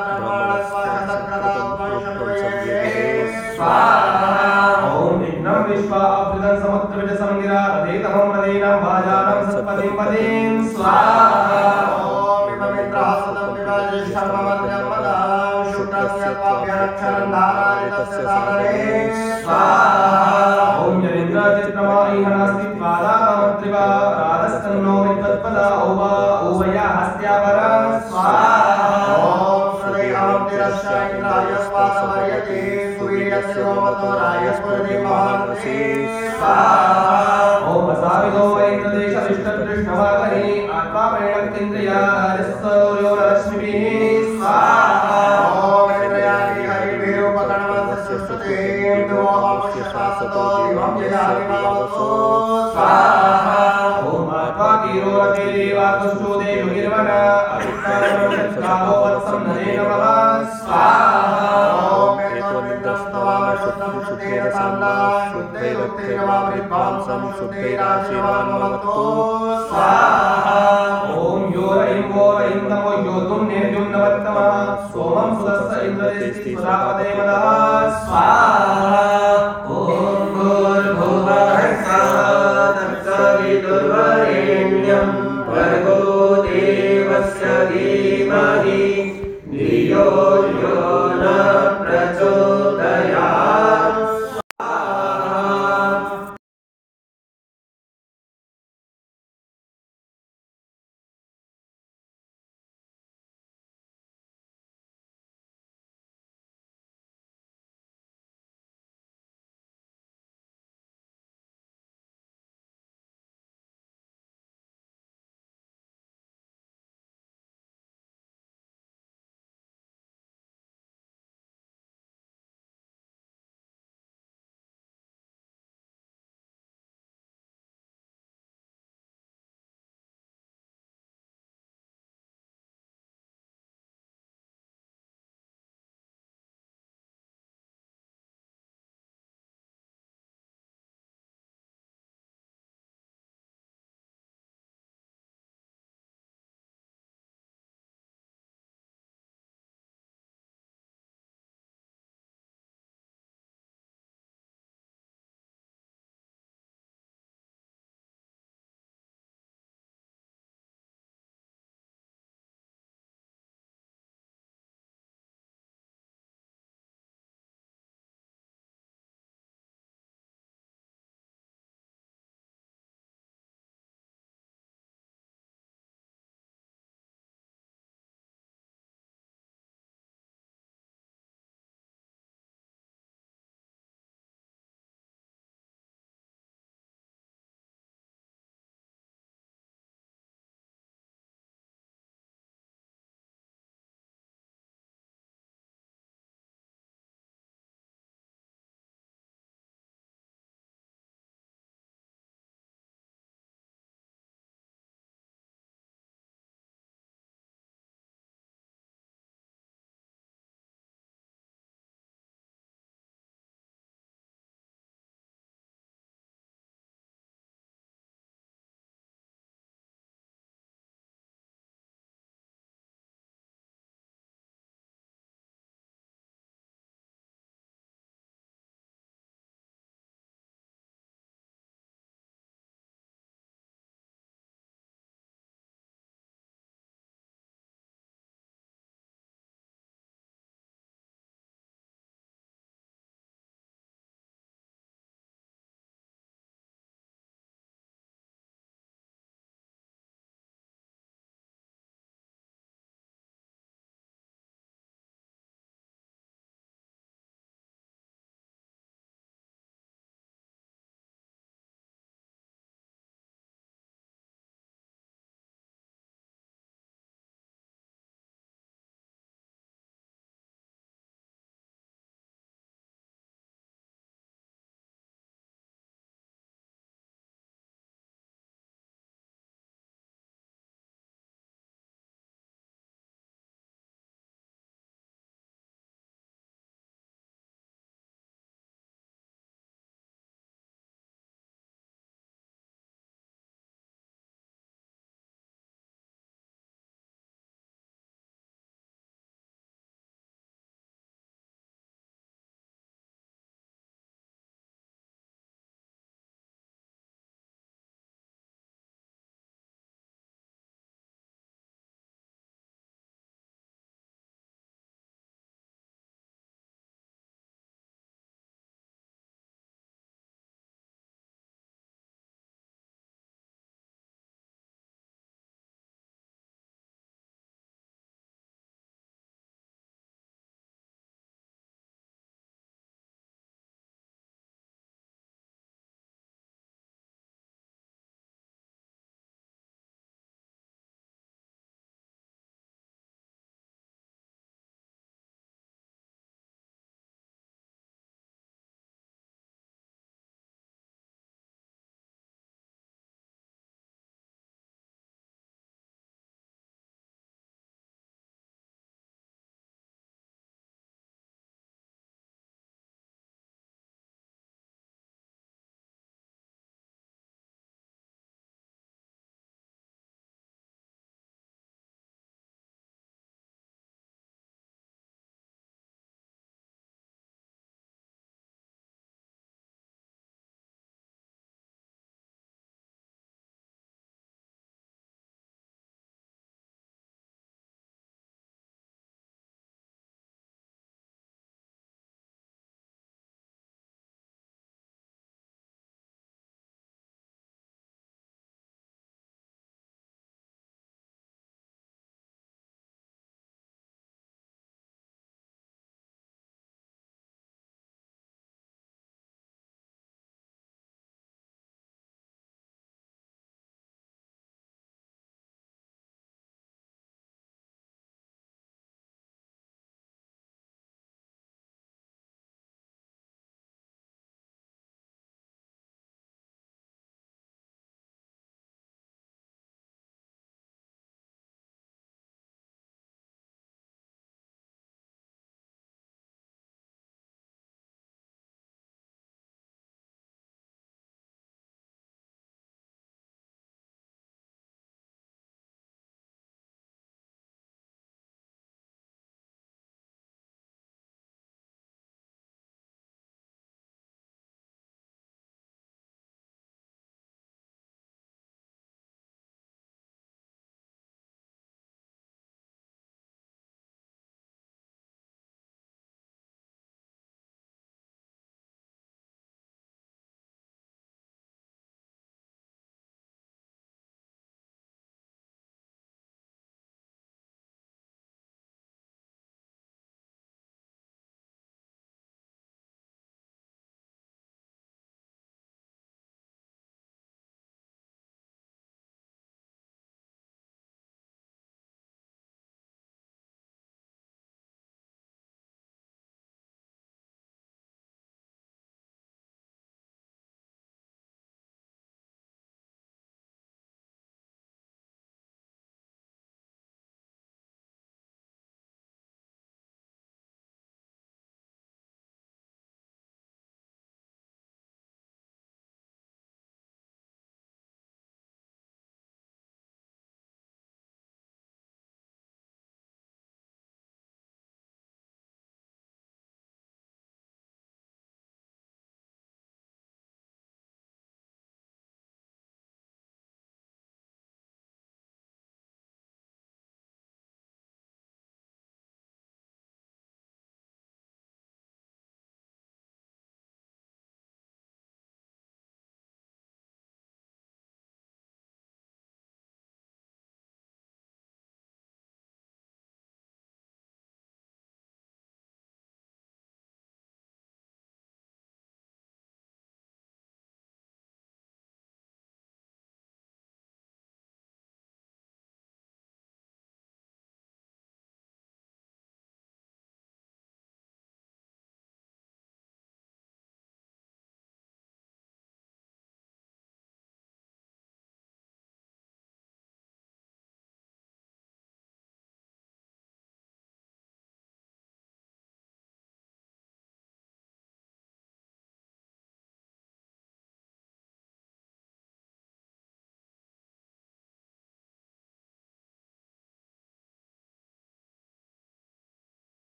ब्रह्माणस्वाशतक्रदात्मशत्वये स्वाहा ओम विघ्नं विश्वा अभृतं समुद्रविज संगिरा रथेतमं रथेनां वाजानं सत्पतिं पतिं स्वाहा ओम इममिन्द्रः सुतं विवाजिष्ठं ममद्यं वदां शुक्रस्य त्वाभ्यक्षरं धारायितस्य सादरे स्वाहा ओम जनेन्द्रचित्रमाईहनास्ति त्वादामत्रिवा राधस्तन्नो विद्वत्पदा ओवा ओवया हस्त्यापरा स्वाहा ओम सदैहं तिरस्य इन्द्राय स्वासमर्यते सुवीर्यस्य गोमतो रायस्पति महानसे स्वाहा ओम असाविदो वैन्द्रदेशविष्टदृष्टवागहि आत्माप्रेणकेन्द्रिया राजस्वयो रश्मिभिः स्वाहा ओम इन्द्रयानि हरिभिरुपगणवस्य सुते देवो अवश्यशासतो दिवं ययाविवावसो स्वाहा ओम आत्माकीरो रथे देवातुष्टो देवगिर्वन अभिज्ञानमनुष्यत्कामो वत्सं नरे नमः स्वाहा ओम एतोनिन्द्रस्तवाम शुद्धं शुद्धेन साम्ना शुद्धैरुक्तेन वा विद्वांसं शुद्धैराशीर्वान् ममतो स्वाहा ओम यो रयिं वो रयिं तमो योद्धुं नेद्युं नवत्तमः सोमं सुदस्य इन्द्रदेस्ति सुरापदे मदः स्वाहा ओम भूर्भुवः तत्सवितुर्वरेण्यं भर्गो देवस्य धीमहि धियो यो न प्रचोदयात्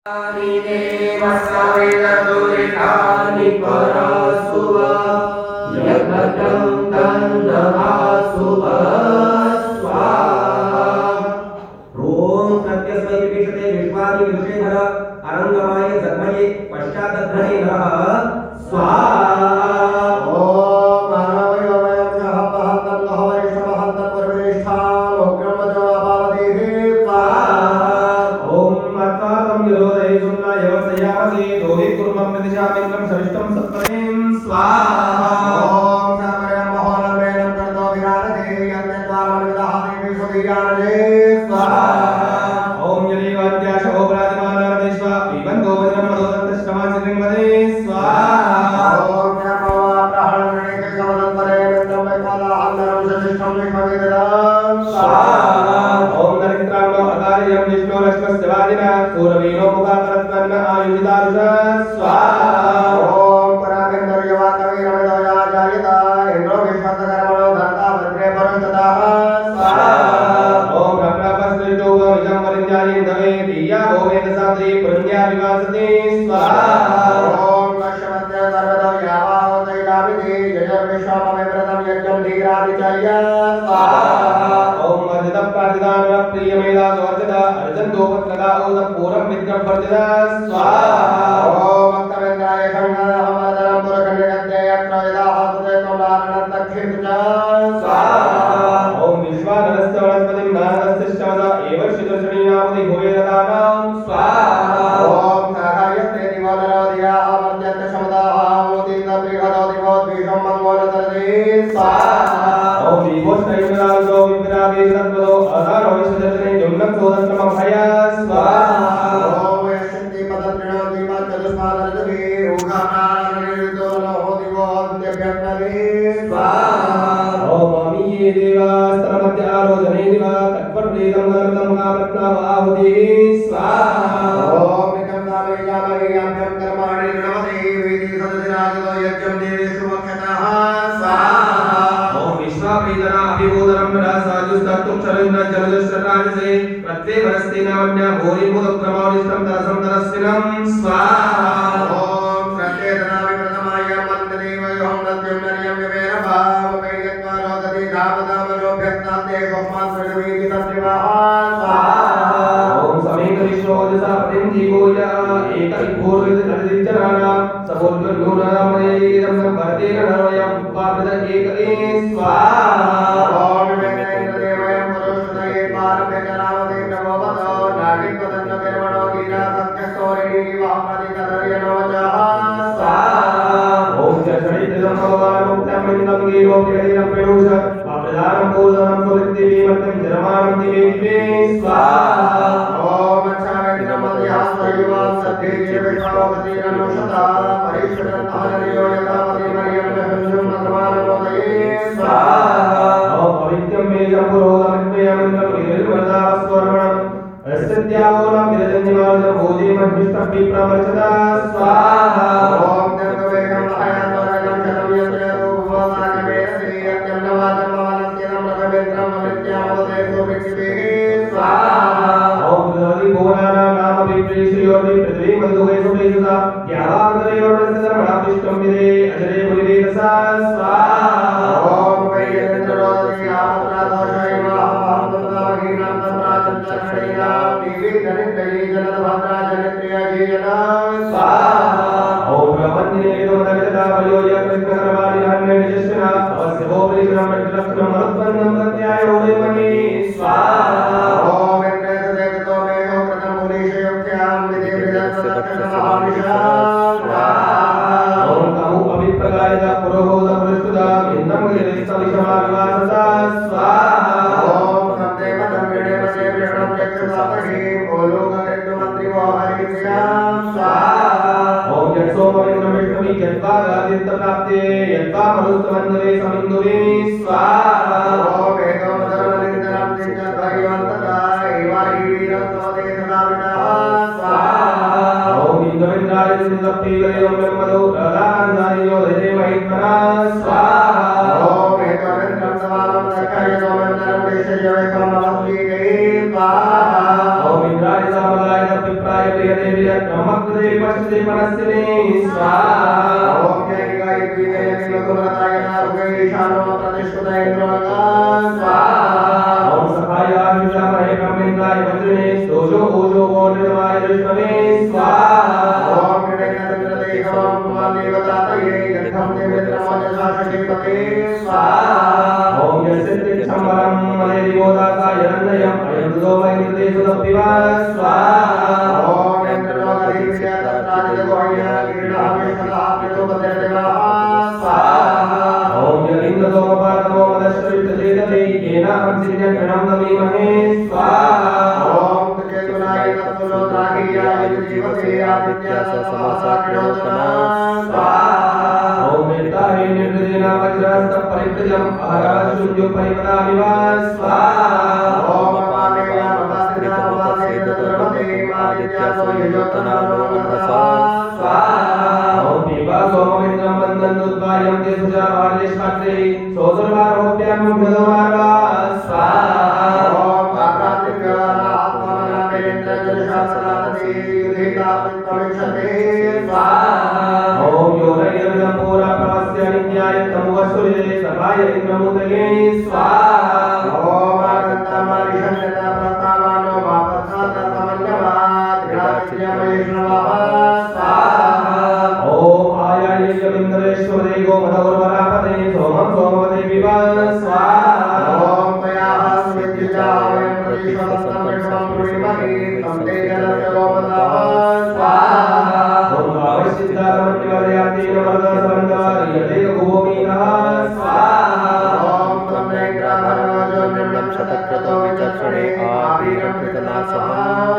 Om Indra Samalaaya Pipraya Priya Devi पूर्वदे पश्चिमे मनस्सिने स्वाहा ओम ज्ञानिकाय विवेक निगमनाय नारुगे ईशानो प्रतिष्ठिताय इंद्रलोका स्वाहा ओम सखाय विद्यामहे ब्रह्मेन्द्राय वज्रने स्तोषो ओजो ओर्णितमाय विष्णवे स्वाहा ओम कृष्णचंद्रदेशों कुमारदेवतातये यथम देवेन्द्रमोजसाशकीपते स्वाहा ओम यस्यतिक्षंबरं मले दिवोदासाय नन्दयं अयं सुदोमय निर्देशोदप्पिवा स्वाहा ओम इंद्रलोकदेव्यात्रादिगोह्य क्रीडावेशदापितोपदेवा स्वाहा ओम यलिंगसोमपादनो मदश्रविष्टचेतते येनाहं सिद्ध्यग्रणं नमीमहे स्वाहा ओम तकेतुनाय तत्त्वलोत्राकीयाय जीवते आदित्या समासाक्योतना स्वाहा ओम मेत्ताहे निर्वृजेना वज्रहस्त परिप्रजं अहराशुद्यो परिपदामिवा स्वाहा ओम पामेया मतास्त्रिना मतासेदतर्वते आदित्या सोययोतनानो अमृता स्वाहा ओम देवा सोममित्रं वन्दन्तुत्पायं ते सुजावार्यश्पात्रे सोदरवारोप्यं मृदमार्वा स्वाहा ओम आप्राप्तिर्गवाना आत्मना केन्द्र जलशासनादि युधिका पवित्रते स्वाहा ओम योगैर्यमिदं पुरा प्रवस्य नित्याय तमुवसुरे सर्वाय इंद्रमुदये स्वाहा ओम आगन्तमारिषण्यता प्रस्तावानो वापसात समन्यवाद विराज्यमयेष्णवः स्वाहा ओम आयायेयमिन्द्रेश्वरे गोमदौर्वरापते सोमं सोमवते विवा स्वाहा ओम तयाः स्मृत्युजा वयं प्रतिष्ठस्तं विष्णुं पुष्टिमहि तं ते जलजलोपतः स्वाहा ओम आवश्यितारमन्यवदयातेन वरदसमन्वयते गोमीनः स्वाहा ओम त्वं नैन्द्राभरणोजो निर्मलं शतक्रतो विचक्षणे आवीरं कृतनासः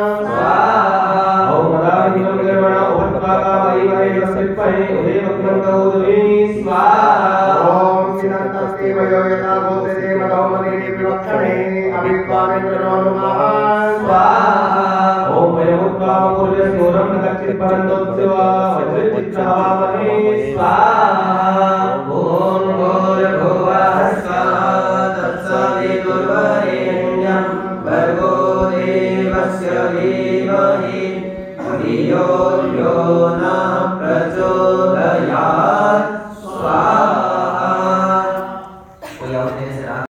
स्वाहा ओम मदाहितं निर्मण उपत्पाकामयीमहे तस्मिन्महे उदेवग्नं गौदवे स्वाहा ओम चिनन्तस्ति वयो यथा भूते मदौमदीनि विवक्षणे अभित्वामिन्द्रो नुमः स्वाहा ओम वयमुत्पामपूर्यस्योरं न कच्चित् परन्तोत्सवा वज्रचित्तवामहे स्वाहा ओम भूर्भुवः स्वः तत्सवितुर्वरेण्यं भर्गो देवस्य धीमहि धियो यो नः प्रचोदयात् स्वाहा। कोई और मेरे से राग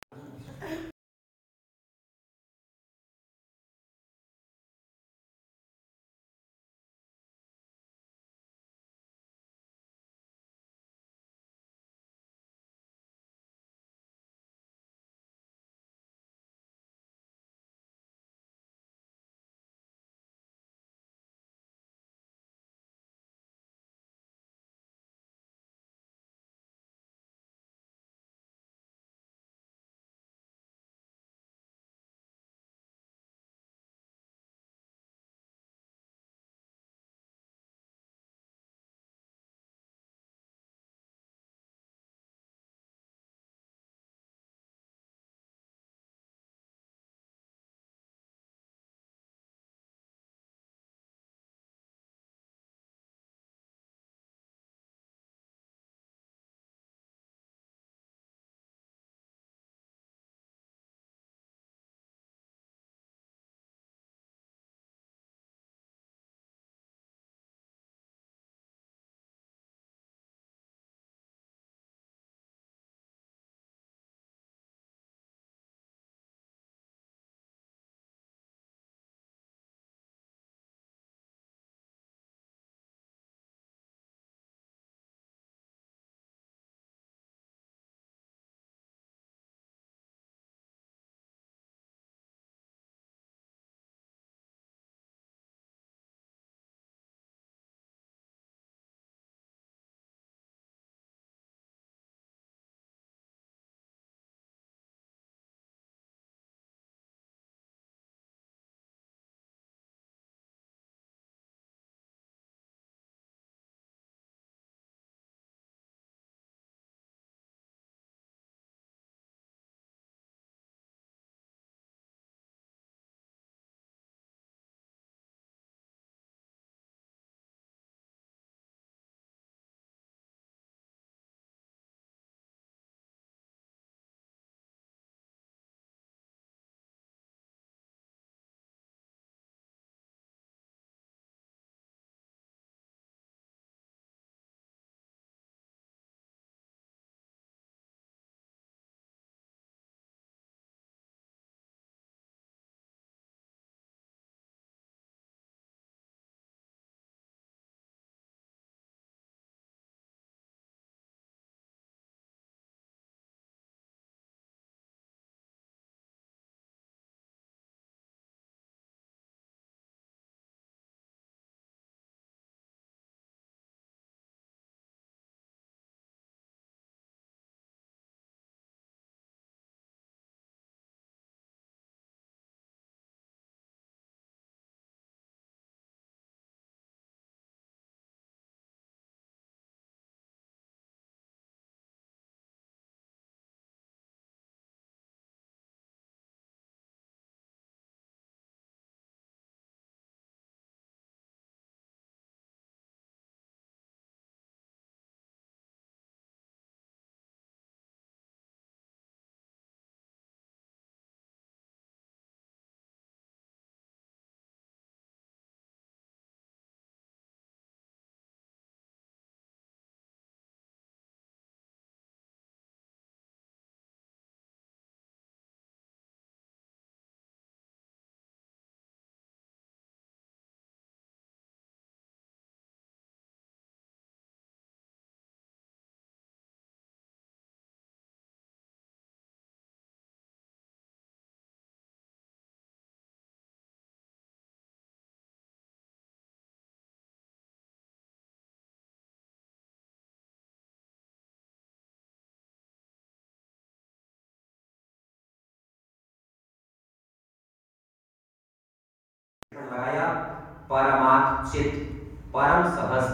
लगाया परमाचित परम सहज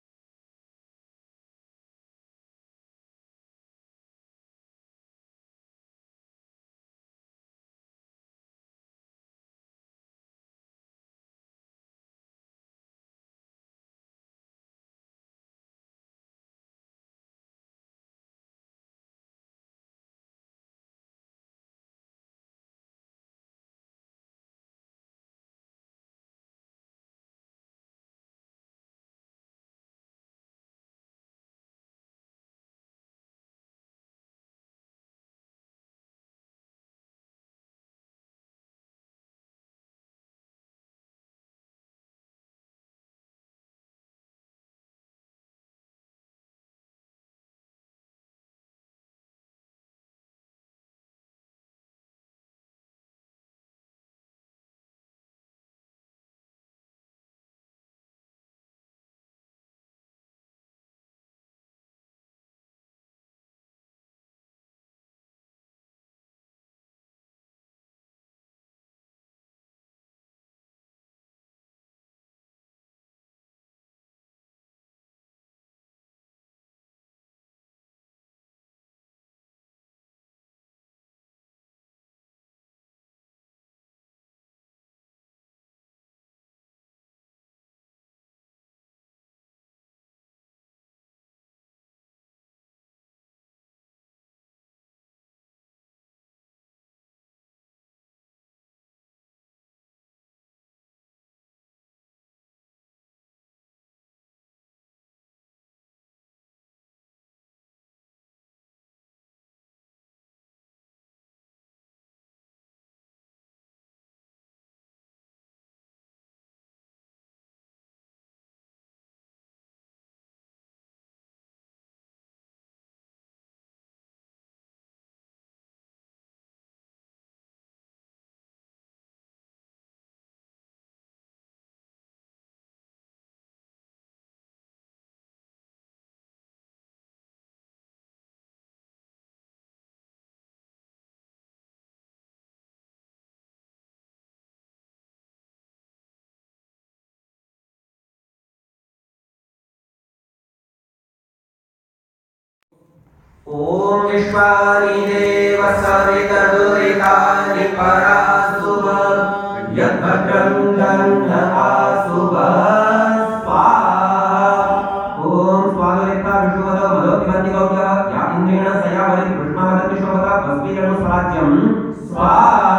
ओम विश्वानि देव सवितर्दुरितानि परासुभ यद्भद्रं गन्धआसुभ स्वाहा। ओम स्वादुरिता विष्णुवदो मदोपिबन्धि गौर्यः या इन्द्रेण सयावलिं कृष्णवदति शोभता भस्मीरणु स्वराज्यं स्वाहा।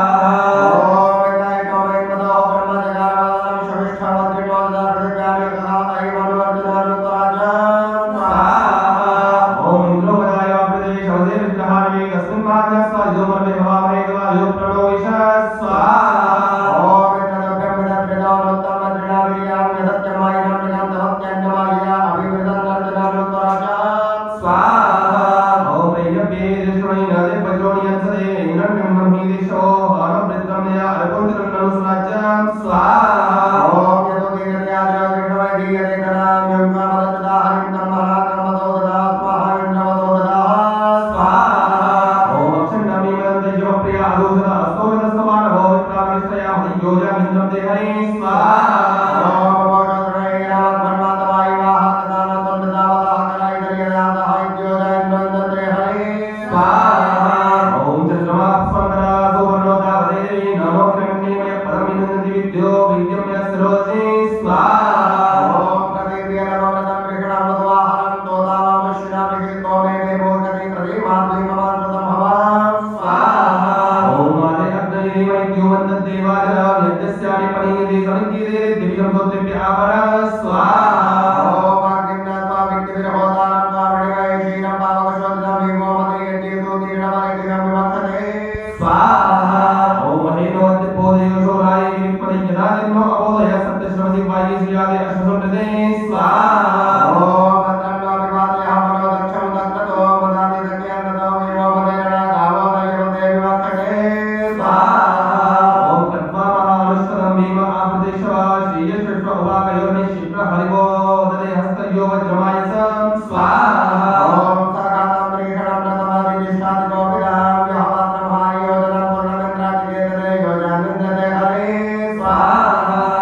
स्वाहा।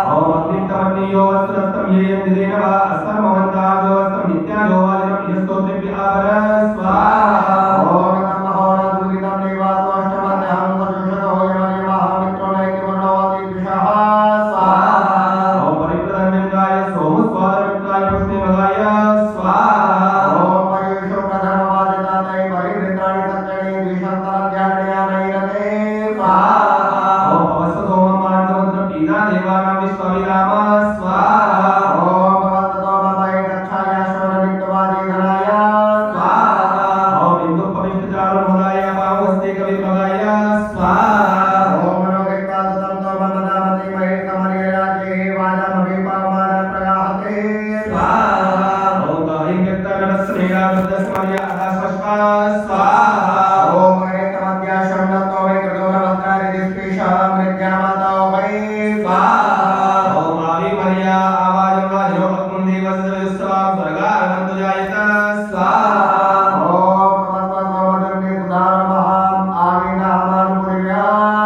अग्निना देवानां विश्वविराम स्वाहा ओम भगवतो भवै रक्षाय शरणित्वादि धनाय स्वाहा ओम इंदु पवित्रचारुमोदाय पावस्ते कविप्रगाय स्वाहा ओम मनोगत्वा ततो भवनामति महे समरे राज्ये वाजमभि पावमान प्रगाहते स्वाहा ओम गायं व्यक्तनरस्नेहा बुद्धस्मर्य अदास्वश्वा स्वाहा ओम एतमद्या शरणतो वै कृतोरमन्त्रादि दिष्पेशा मृत्यामातो वै स्वाहा ओम आदि मर्या आवाजं वाजो अग्निदेवस्य स्वर्गारंतु जायता स्वाहा ओम भगवतो मदन्ते सुधारमहं आविनामानुपुर्या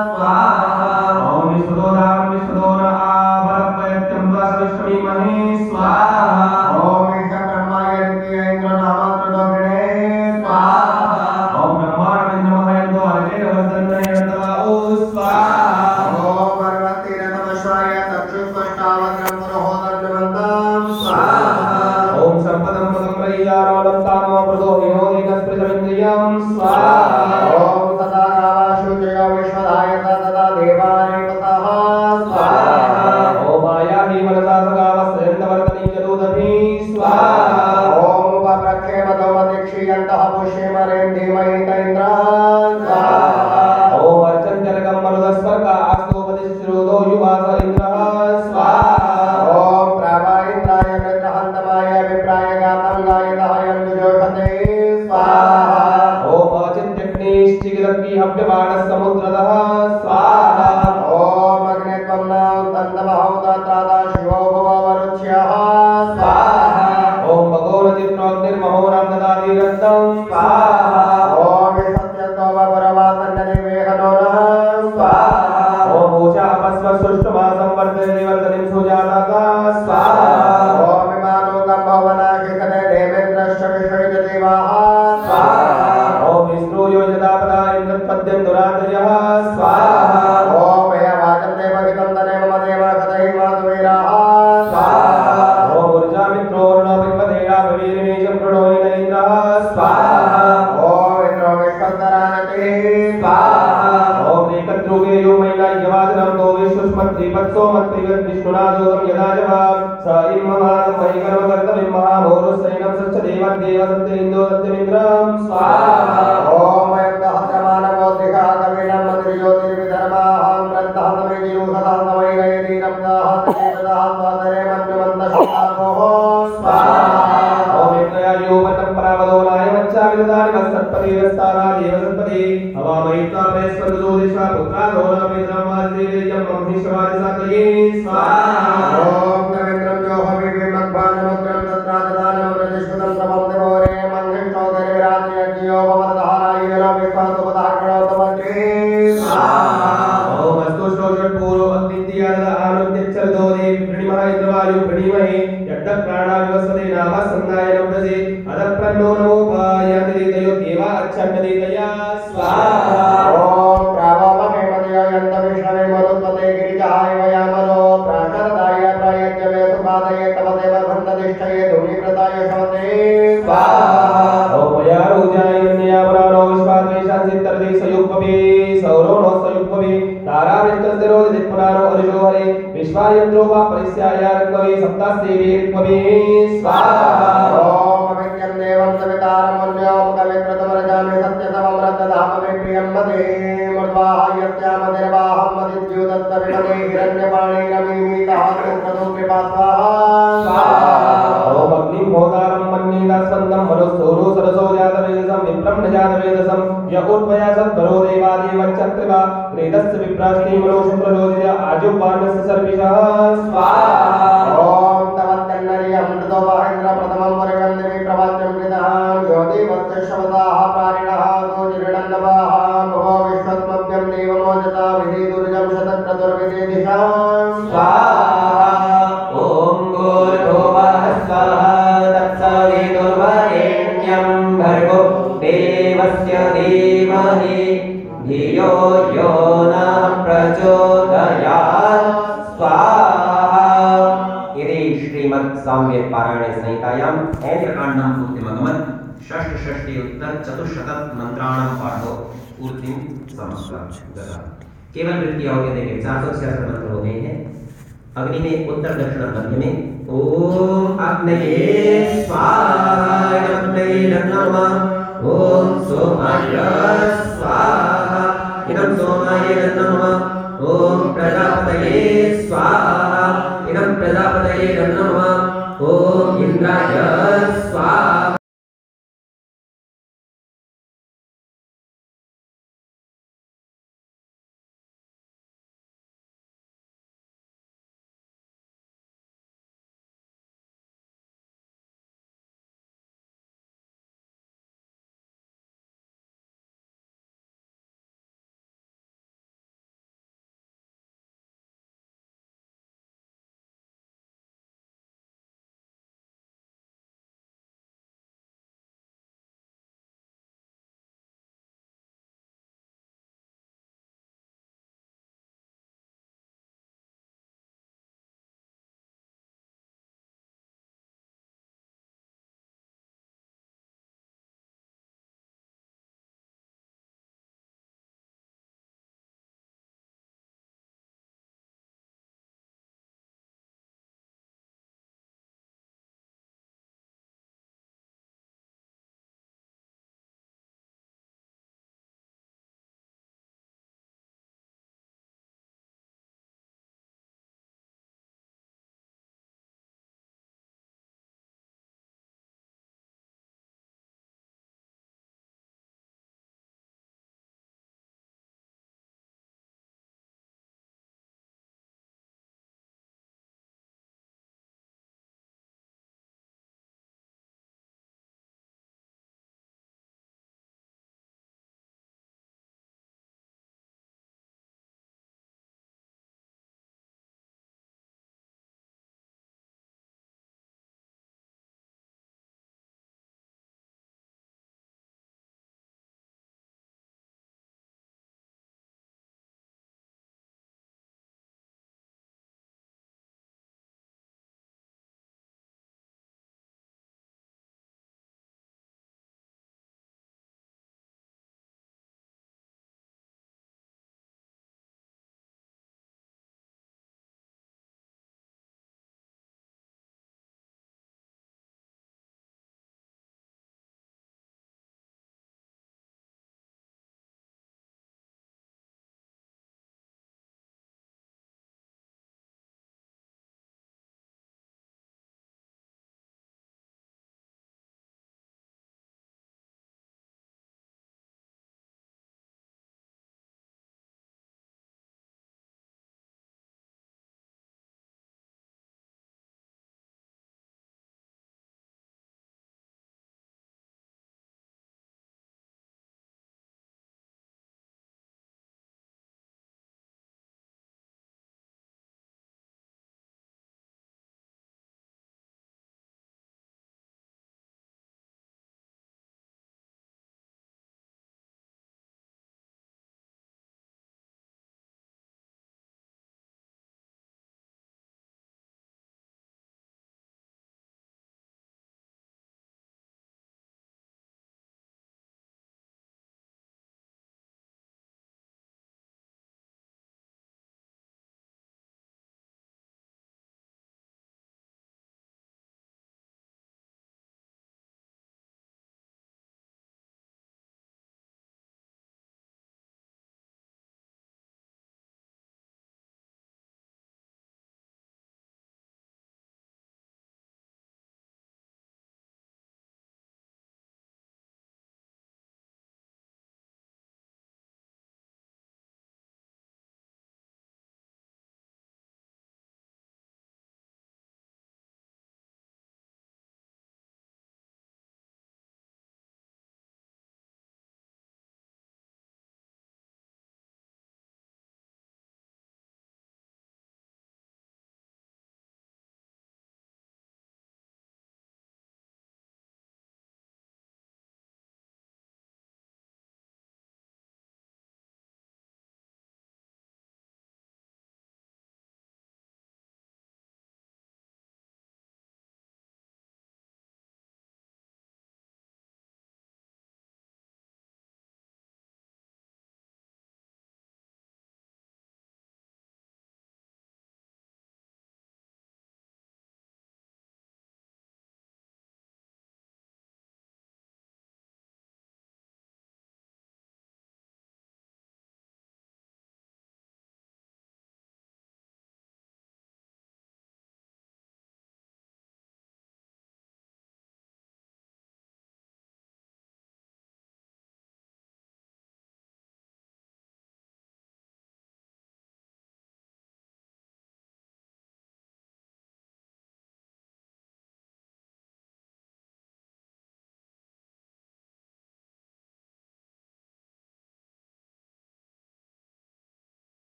स्वाहा ओम विश्वदोदां विश्वदोन आवरपयत्यं वासविष्णवी महे स्वाहा ओम ईश ब्रह्माय ऋत्विय इन्द्रनामात्रदोगिणे स्वाहा ओम ब्रह्माण्डमिन्द्रमहयन्तो अर्केटवर्धन्नयन्तवा ओ स्वाहा ओम भगवते नमस्वाय चक्षुष्पष्टावक्रं पुरोहोदर्जवन्तं स्वाहा ओम संपदं पदं प्रयारोलं तामो प्रदो हिनोदिकस्पृशमिन्द्रियं स्वाहा ओम तथा गावाशुचयो विश्वधायता तथा देवानिपतः स्वाहा ओम आयाहि मनसा सगावस्यन्तवर्तनी चतुर्दधी स्वाहा ओम उपप्रख्ये मधोमदीक्षीयन्तः पुष्यमरें धीमहि तैन्द्रान् स्वाहा ओम अर्चन्त्यर्कं मरुदस्वर्ग आस्तोपदिश्रुतो युवास इन्द्रः स्वाहा ओम प्रावाइन्द्राय वृत्रहन्तमाय विप्राय गातं गायतः यन्दुजोषते स्वाहा ओम अचिन्त्यग्निश्चिगिरग्नि हव्यबाणः समुद्रतः स्वाहा ओम अग्ने त्वं न उत्तन्तमहौतत्रादा शिवो भुववरुच्यः स्वाहा ओम भगोनचित्रोऽग्निर्महोरां ददाति रक्तं स्वाहा ओम विसत्यतो वपुरवासन्ननिवेहनो नः स्वाहा ओम ऊषा अपस्व सुष्टुमासं वर्धते वर्धनीं सुजाता स्वाहा ओम विमानो तम्भवनाशिखते देवेन्द्रश्च विश्वैर्देवाः स्वाहा ओम विष्णुयो यदापदा इन्द्रपद्यं दुरातयः स्वाहा ओम यवाचं देवहितं तदेव मदेव कथै माधुवीराः स्वाहा ओम ऊर्जामित्रोर्णो विद्मधेया भवीरिमेशं प्रणोयिन इन्द्रः स्वाहा ओम इन्द्रो विश्वन्तरानति स्वाहा ओम एकद्रुगे यो महिला यवाजनं दो विश्वस्मत्रिपत्सो मत्रिगत् विष्णुना जोतं यदा जवाम स इम्महानं महि कर्मकर्तव्यं महामोरुसैनं सच्च देवदेव सत्येन्दो सत्यमिन्द्रं स्वाहा ओम यद्दहत्रमानवोद्दिका कविनं मन्त्रिज्योतिर्विधर्माहं ग्रन्थः तमेजिरूषधः तमैरयतीरब्दाः तदेतदाः त्वादरे मन्त्रमन्तशताकोः स्वाहा ओम एकया योपनं परावदोनाय मच्चाविददानि वसत्पतिरस्तारा देवसत्पति हवामयित्वा प्रेस्वन्दोदिष्वा पुत्रादोना मित्रं वाजिदेयं मम्हिष्वादिसातये स्वाहा ओम तवेन्द्रं जो हविर्विमग्भानमुग्रं तत्राददानमृतिष्कृतं समं देवोरे मन्हिष्ठोदरिविराजयज्ञो भवतधारायिनो विश्वासुपदाकरणोतमन्त्रे स्वाहा ओम अस्तुष्टोषट्पूरो अग्नित्याद आनुत्यच्चरदो देवी प्रणिमः इन्द्रवायु प्रणिमहे यड्डः प्राणा विवस्वते नाभः सन्नाय नव्यसे अदः प्रन्नो नमोपायाति देतयो देवा अच्छन्नदेतया स्वाहा ओम प्रावमहेमदयो यन्तविष्णवे मरुत्पते गिरिजाय वयामरो प्राशरदाय प्रयज्ञवे सुपादये तवदेव भण्डदिष्टये धूनिव्रताय शवते स्वाहा ओम यारूजाय यज्ञयावरानो विश्वाद्वेषांसित्तर्दे सयुक्पवे सौरोणो सयुक्पवे ताराविष्टस्तिरोदित्पुराणो अर्जो हरे विश्वायन्द्रो वा परिस्यायारक्ववे सप्तास्तेवेरिक्ववे स्वाहा ओम अविद्यं देवं सवितारमन्योम कवित्रतमरजामि सत्यतमं रत्तधाममे प्रियं मदे मृद्वाह यस्यामदिर्वाहं मदिद्युदत्तविमदे हिरण्यपाणिरमीमीतः सुप्रदो कृपा स्वाहा ओम अग्निं होतारं मन्नीदास्वन्दं मनुस्सूनो सरसो जातवेदसं विप्रं न जातवेदसं य उर्वया सत्परो देवादेवच्चत्रिवा क्रीडस्य विप्राश्नी मनोशुप्रचोदित आजुबाणस्य सर्विषः स्वाहा ओम तवत्तन्नरियं ततो वाहिन्द्र प्रथमं वर्गं देवी प्रवाच्यं कृतः ज्योतिवत्स्य शवदाः प्रारिणः गोजिरणन्नवाः भवो विश्वत्मभ्यं देवमोजता विधिदुर्जं शतक्रतुर्विधिदिशां स्वाहा ओम भूर्भुवः स्वः तत्सवितुर्वरेण्यं भर्गो देवस्य धीमहि धियो यो नः प्रचोदयात् स्वाहा। इति श्रीमद्साम्वेद पारायणे संहितायाम् ऐन्द्रकाण्डं पूर्तिमगमत् षष्ठषष्टि उत्तर चतुश्शतत् मंत्राणां पाठो पूर्तिं समाप्ता। केवल वृत्ति हो गए, देखिए चार सौ छियासठ मंत्र हो गए हैं। अग्नि में उत्तर दक्षिण मध्य में। ओम अग्नये स्वाहा, अग्नये नमः। ओम सोमाय स्वाहा।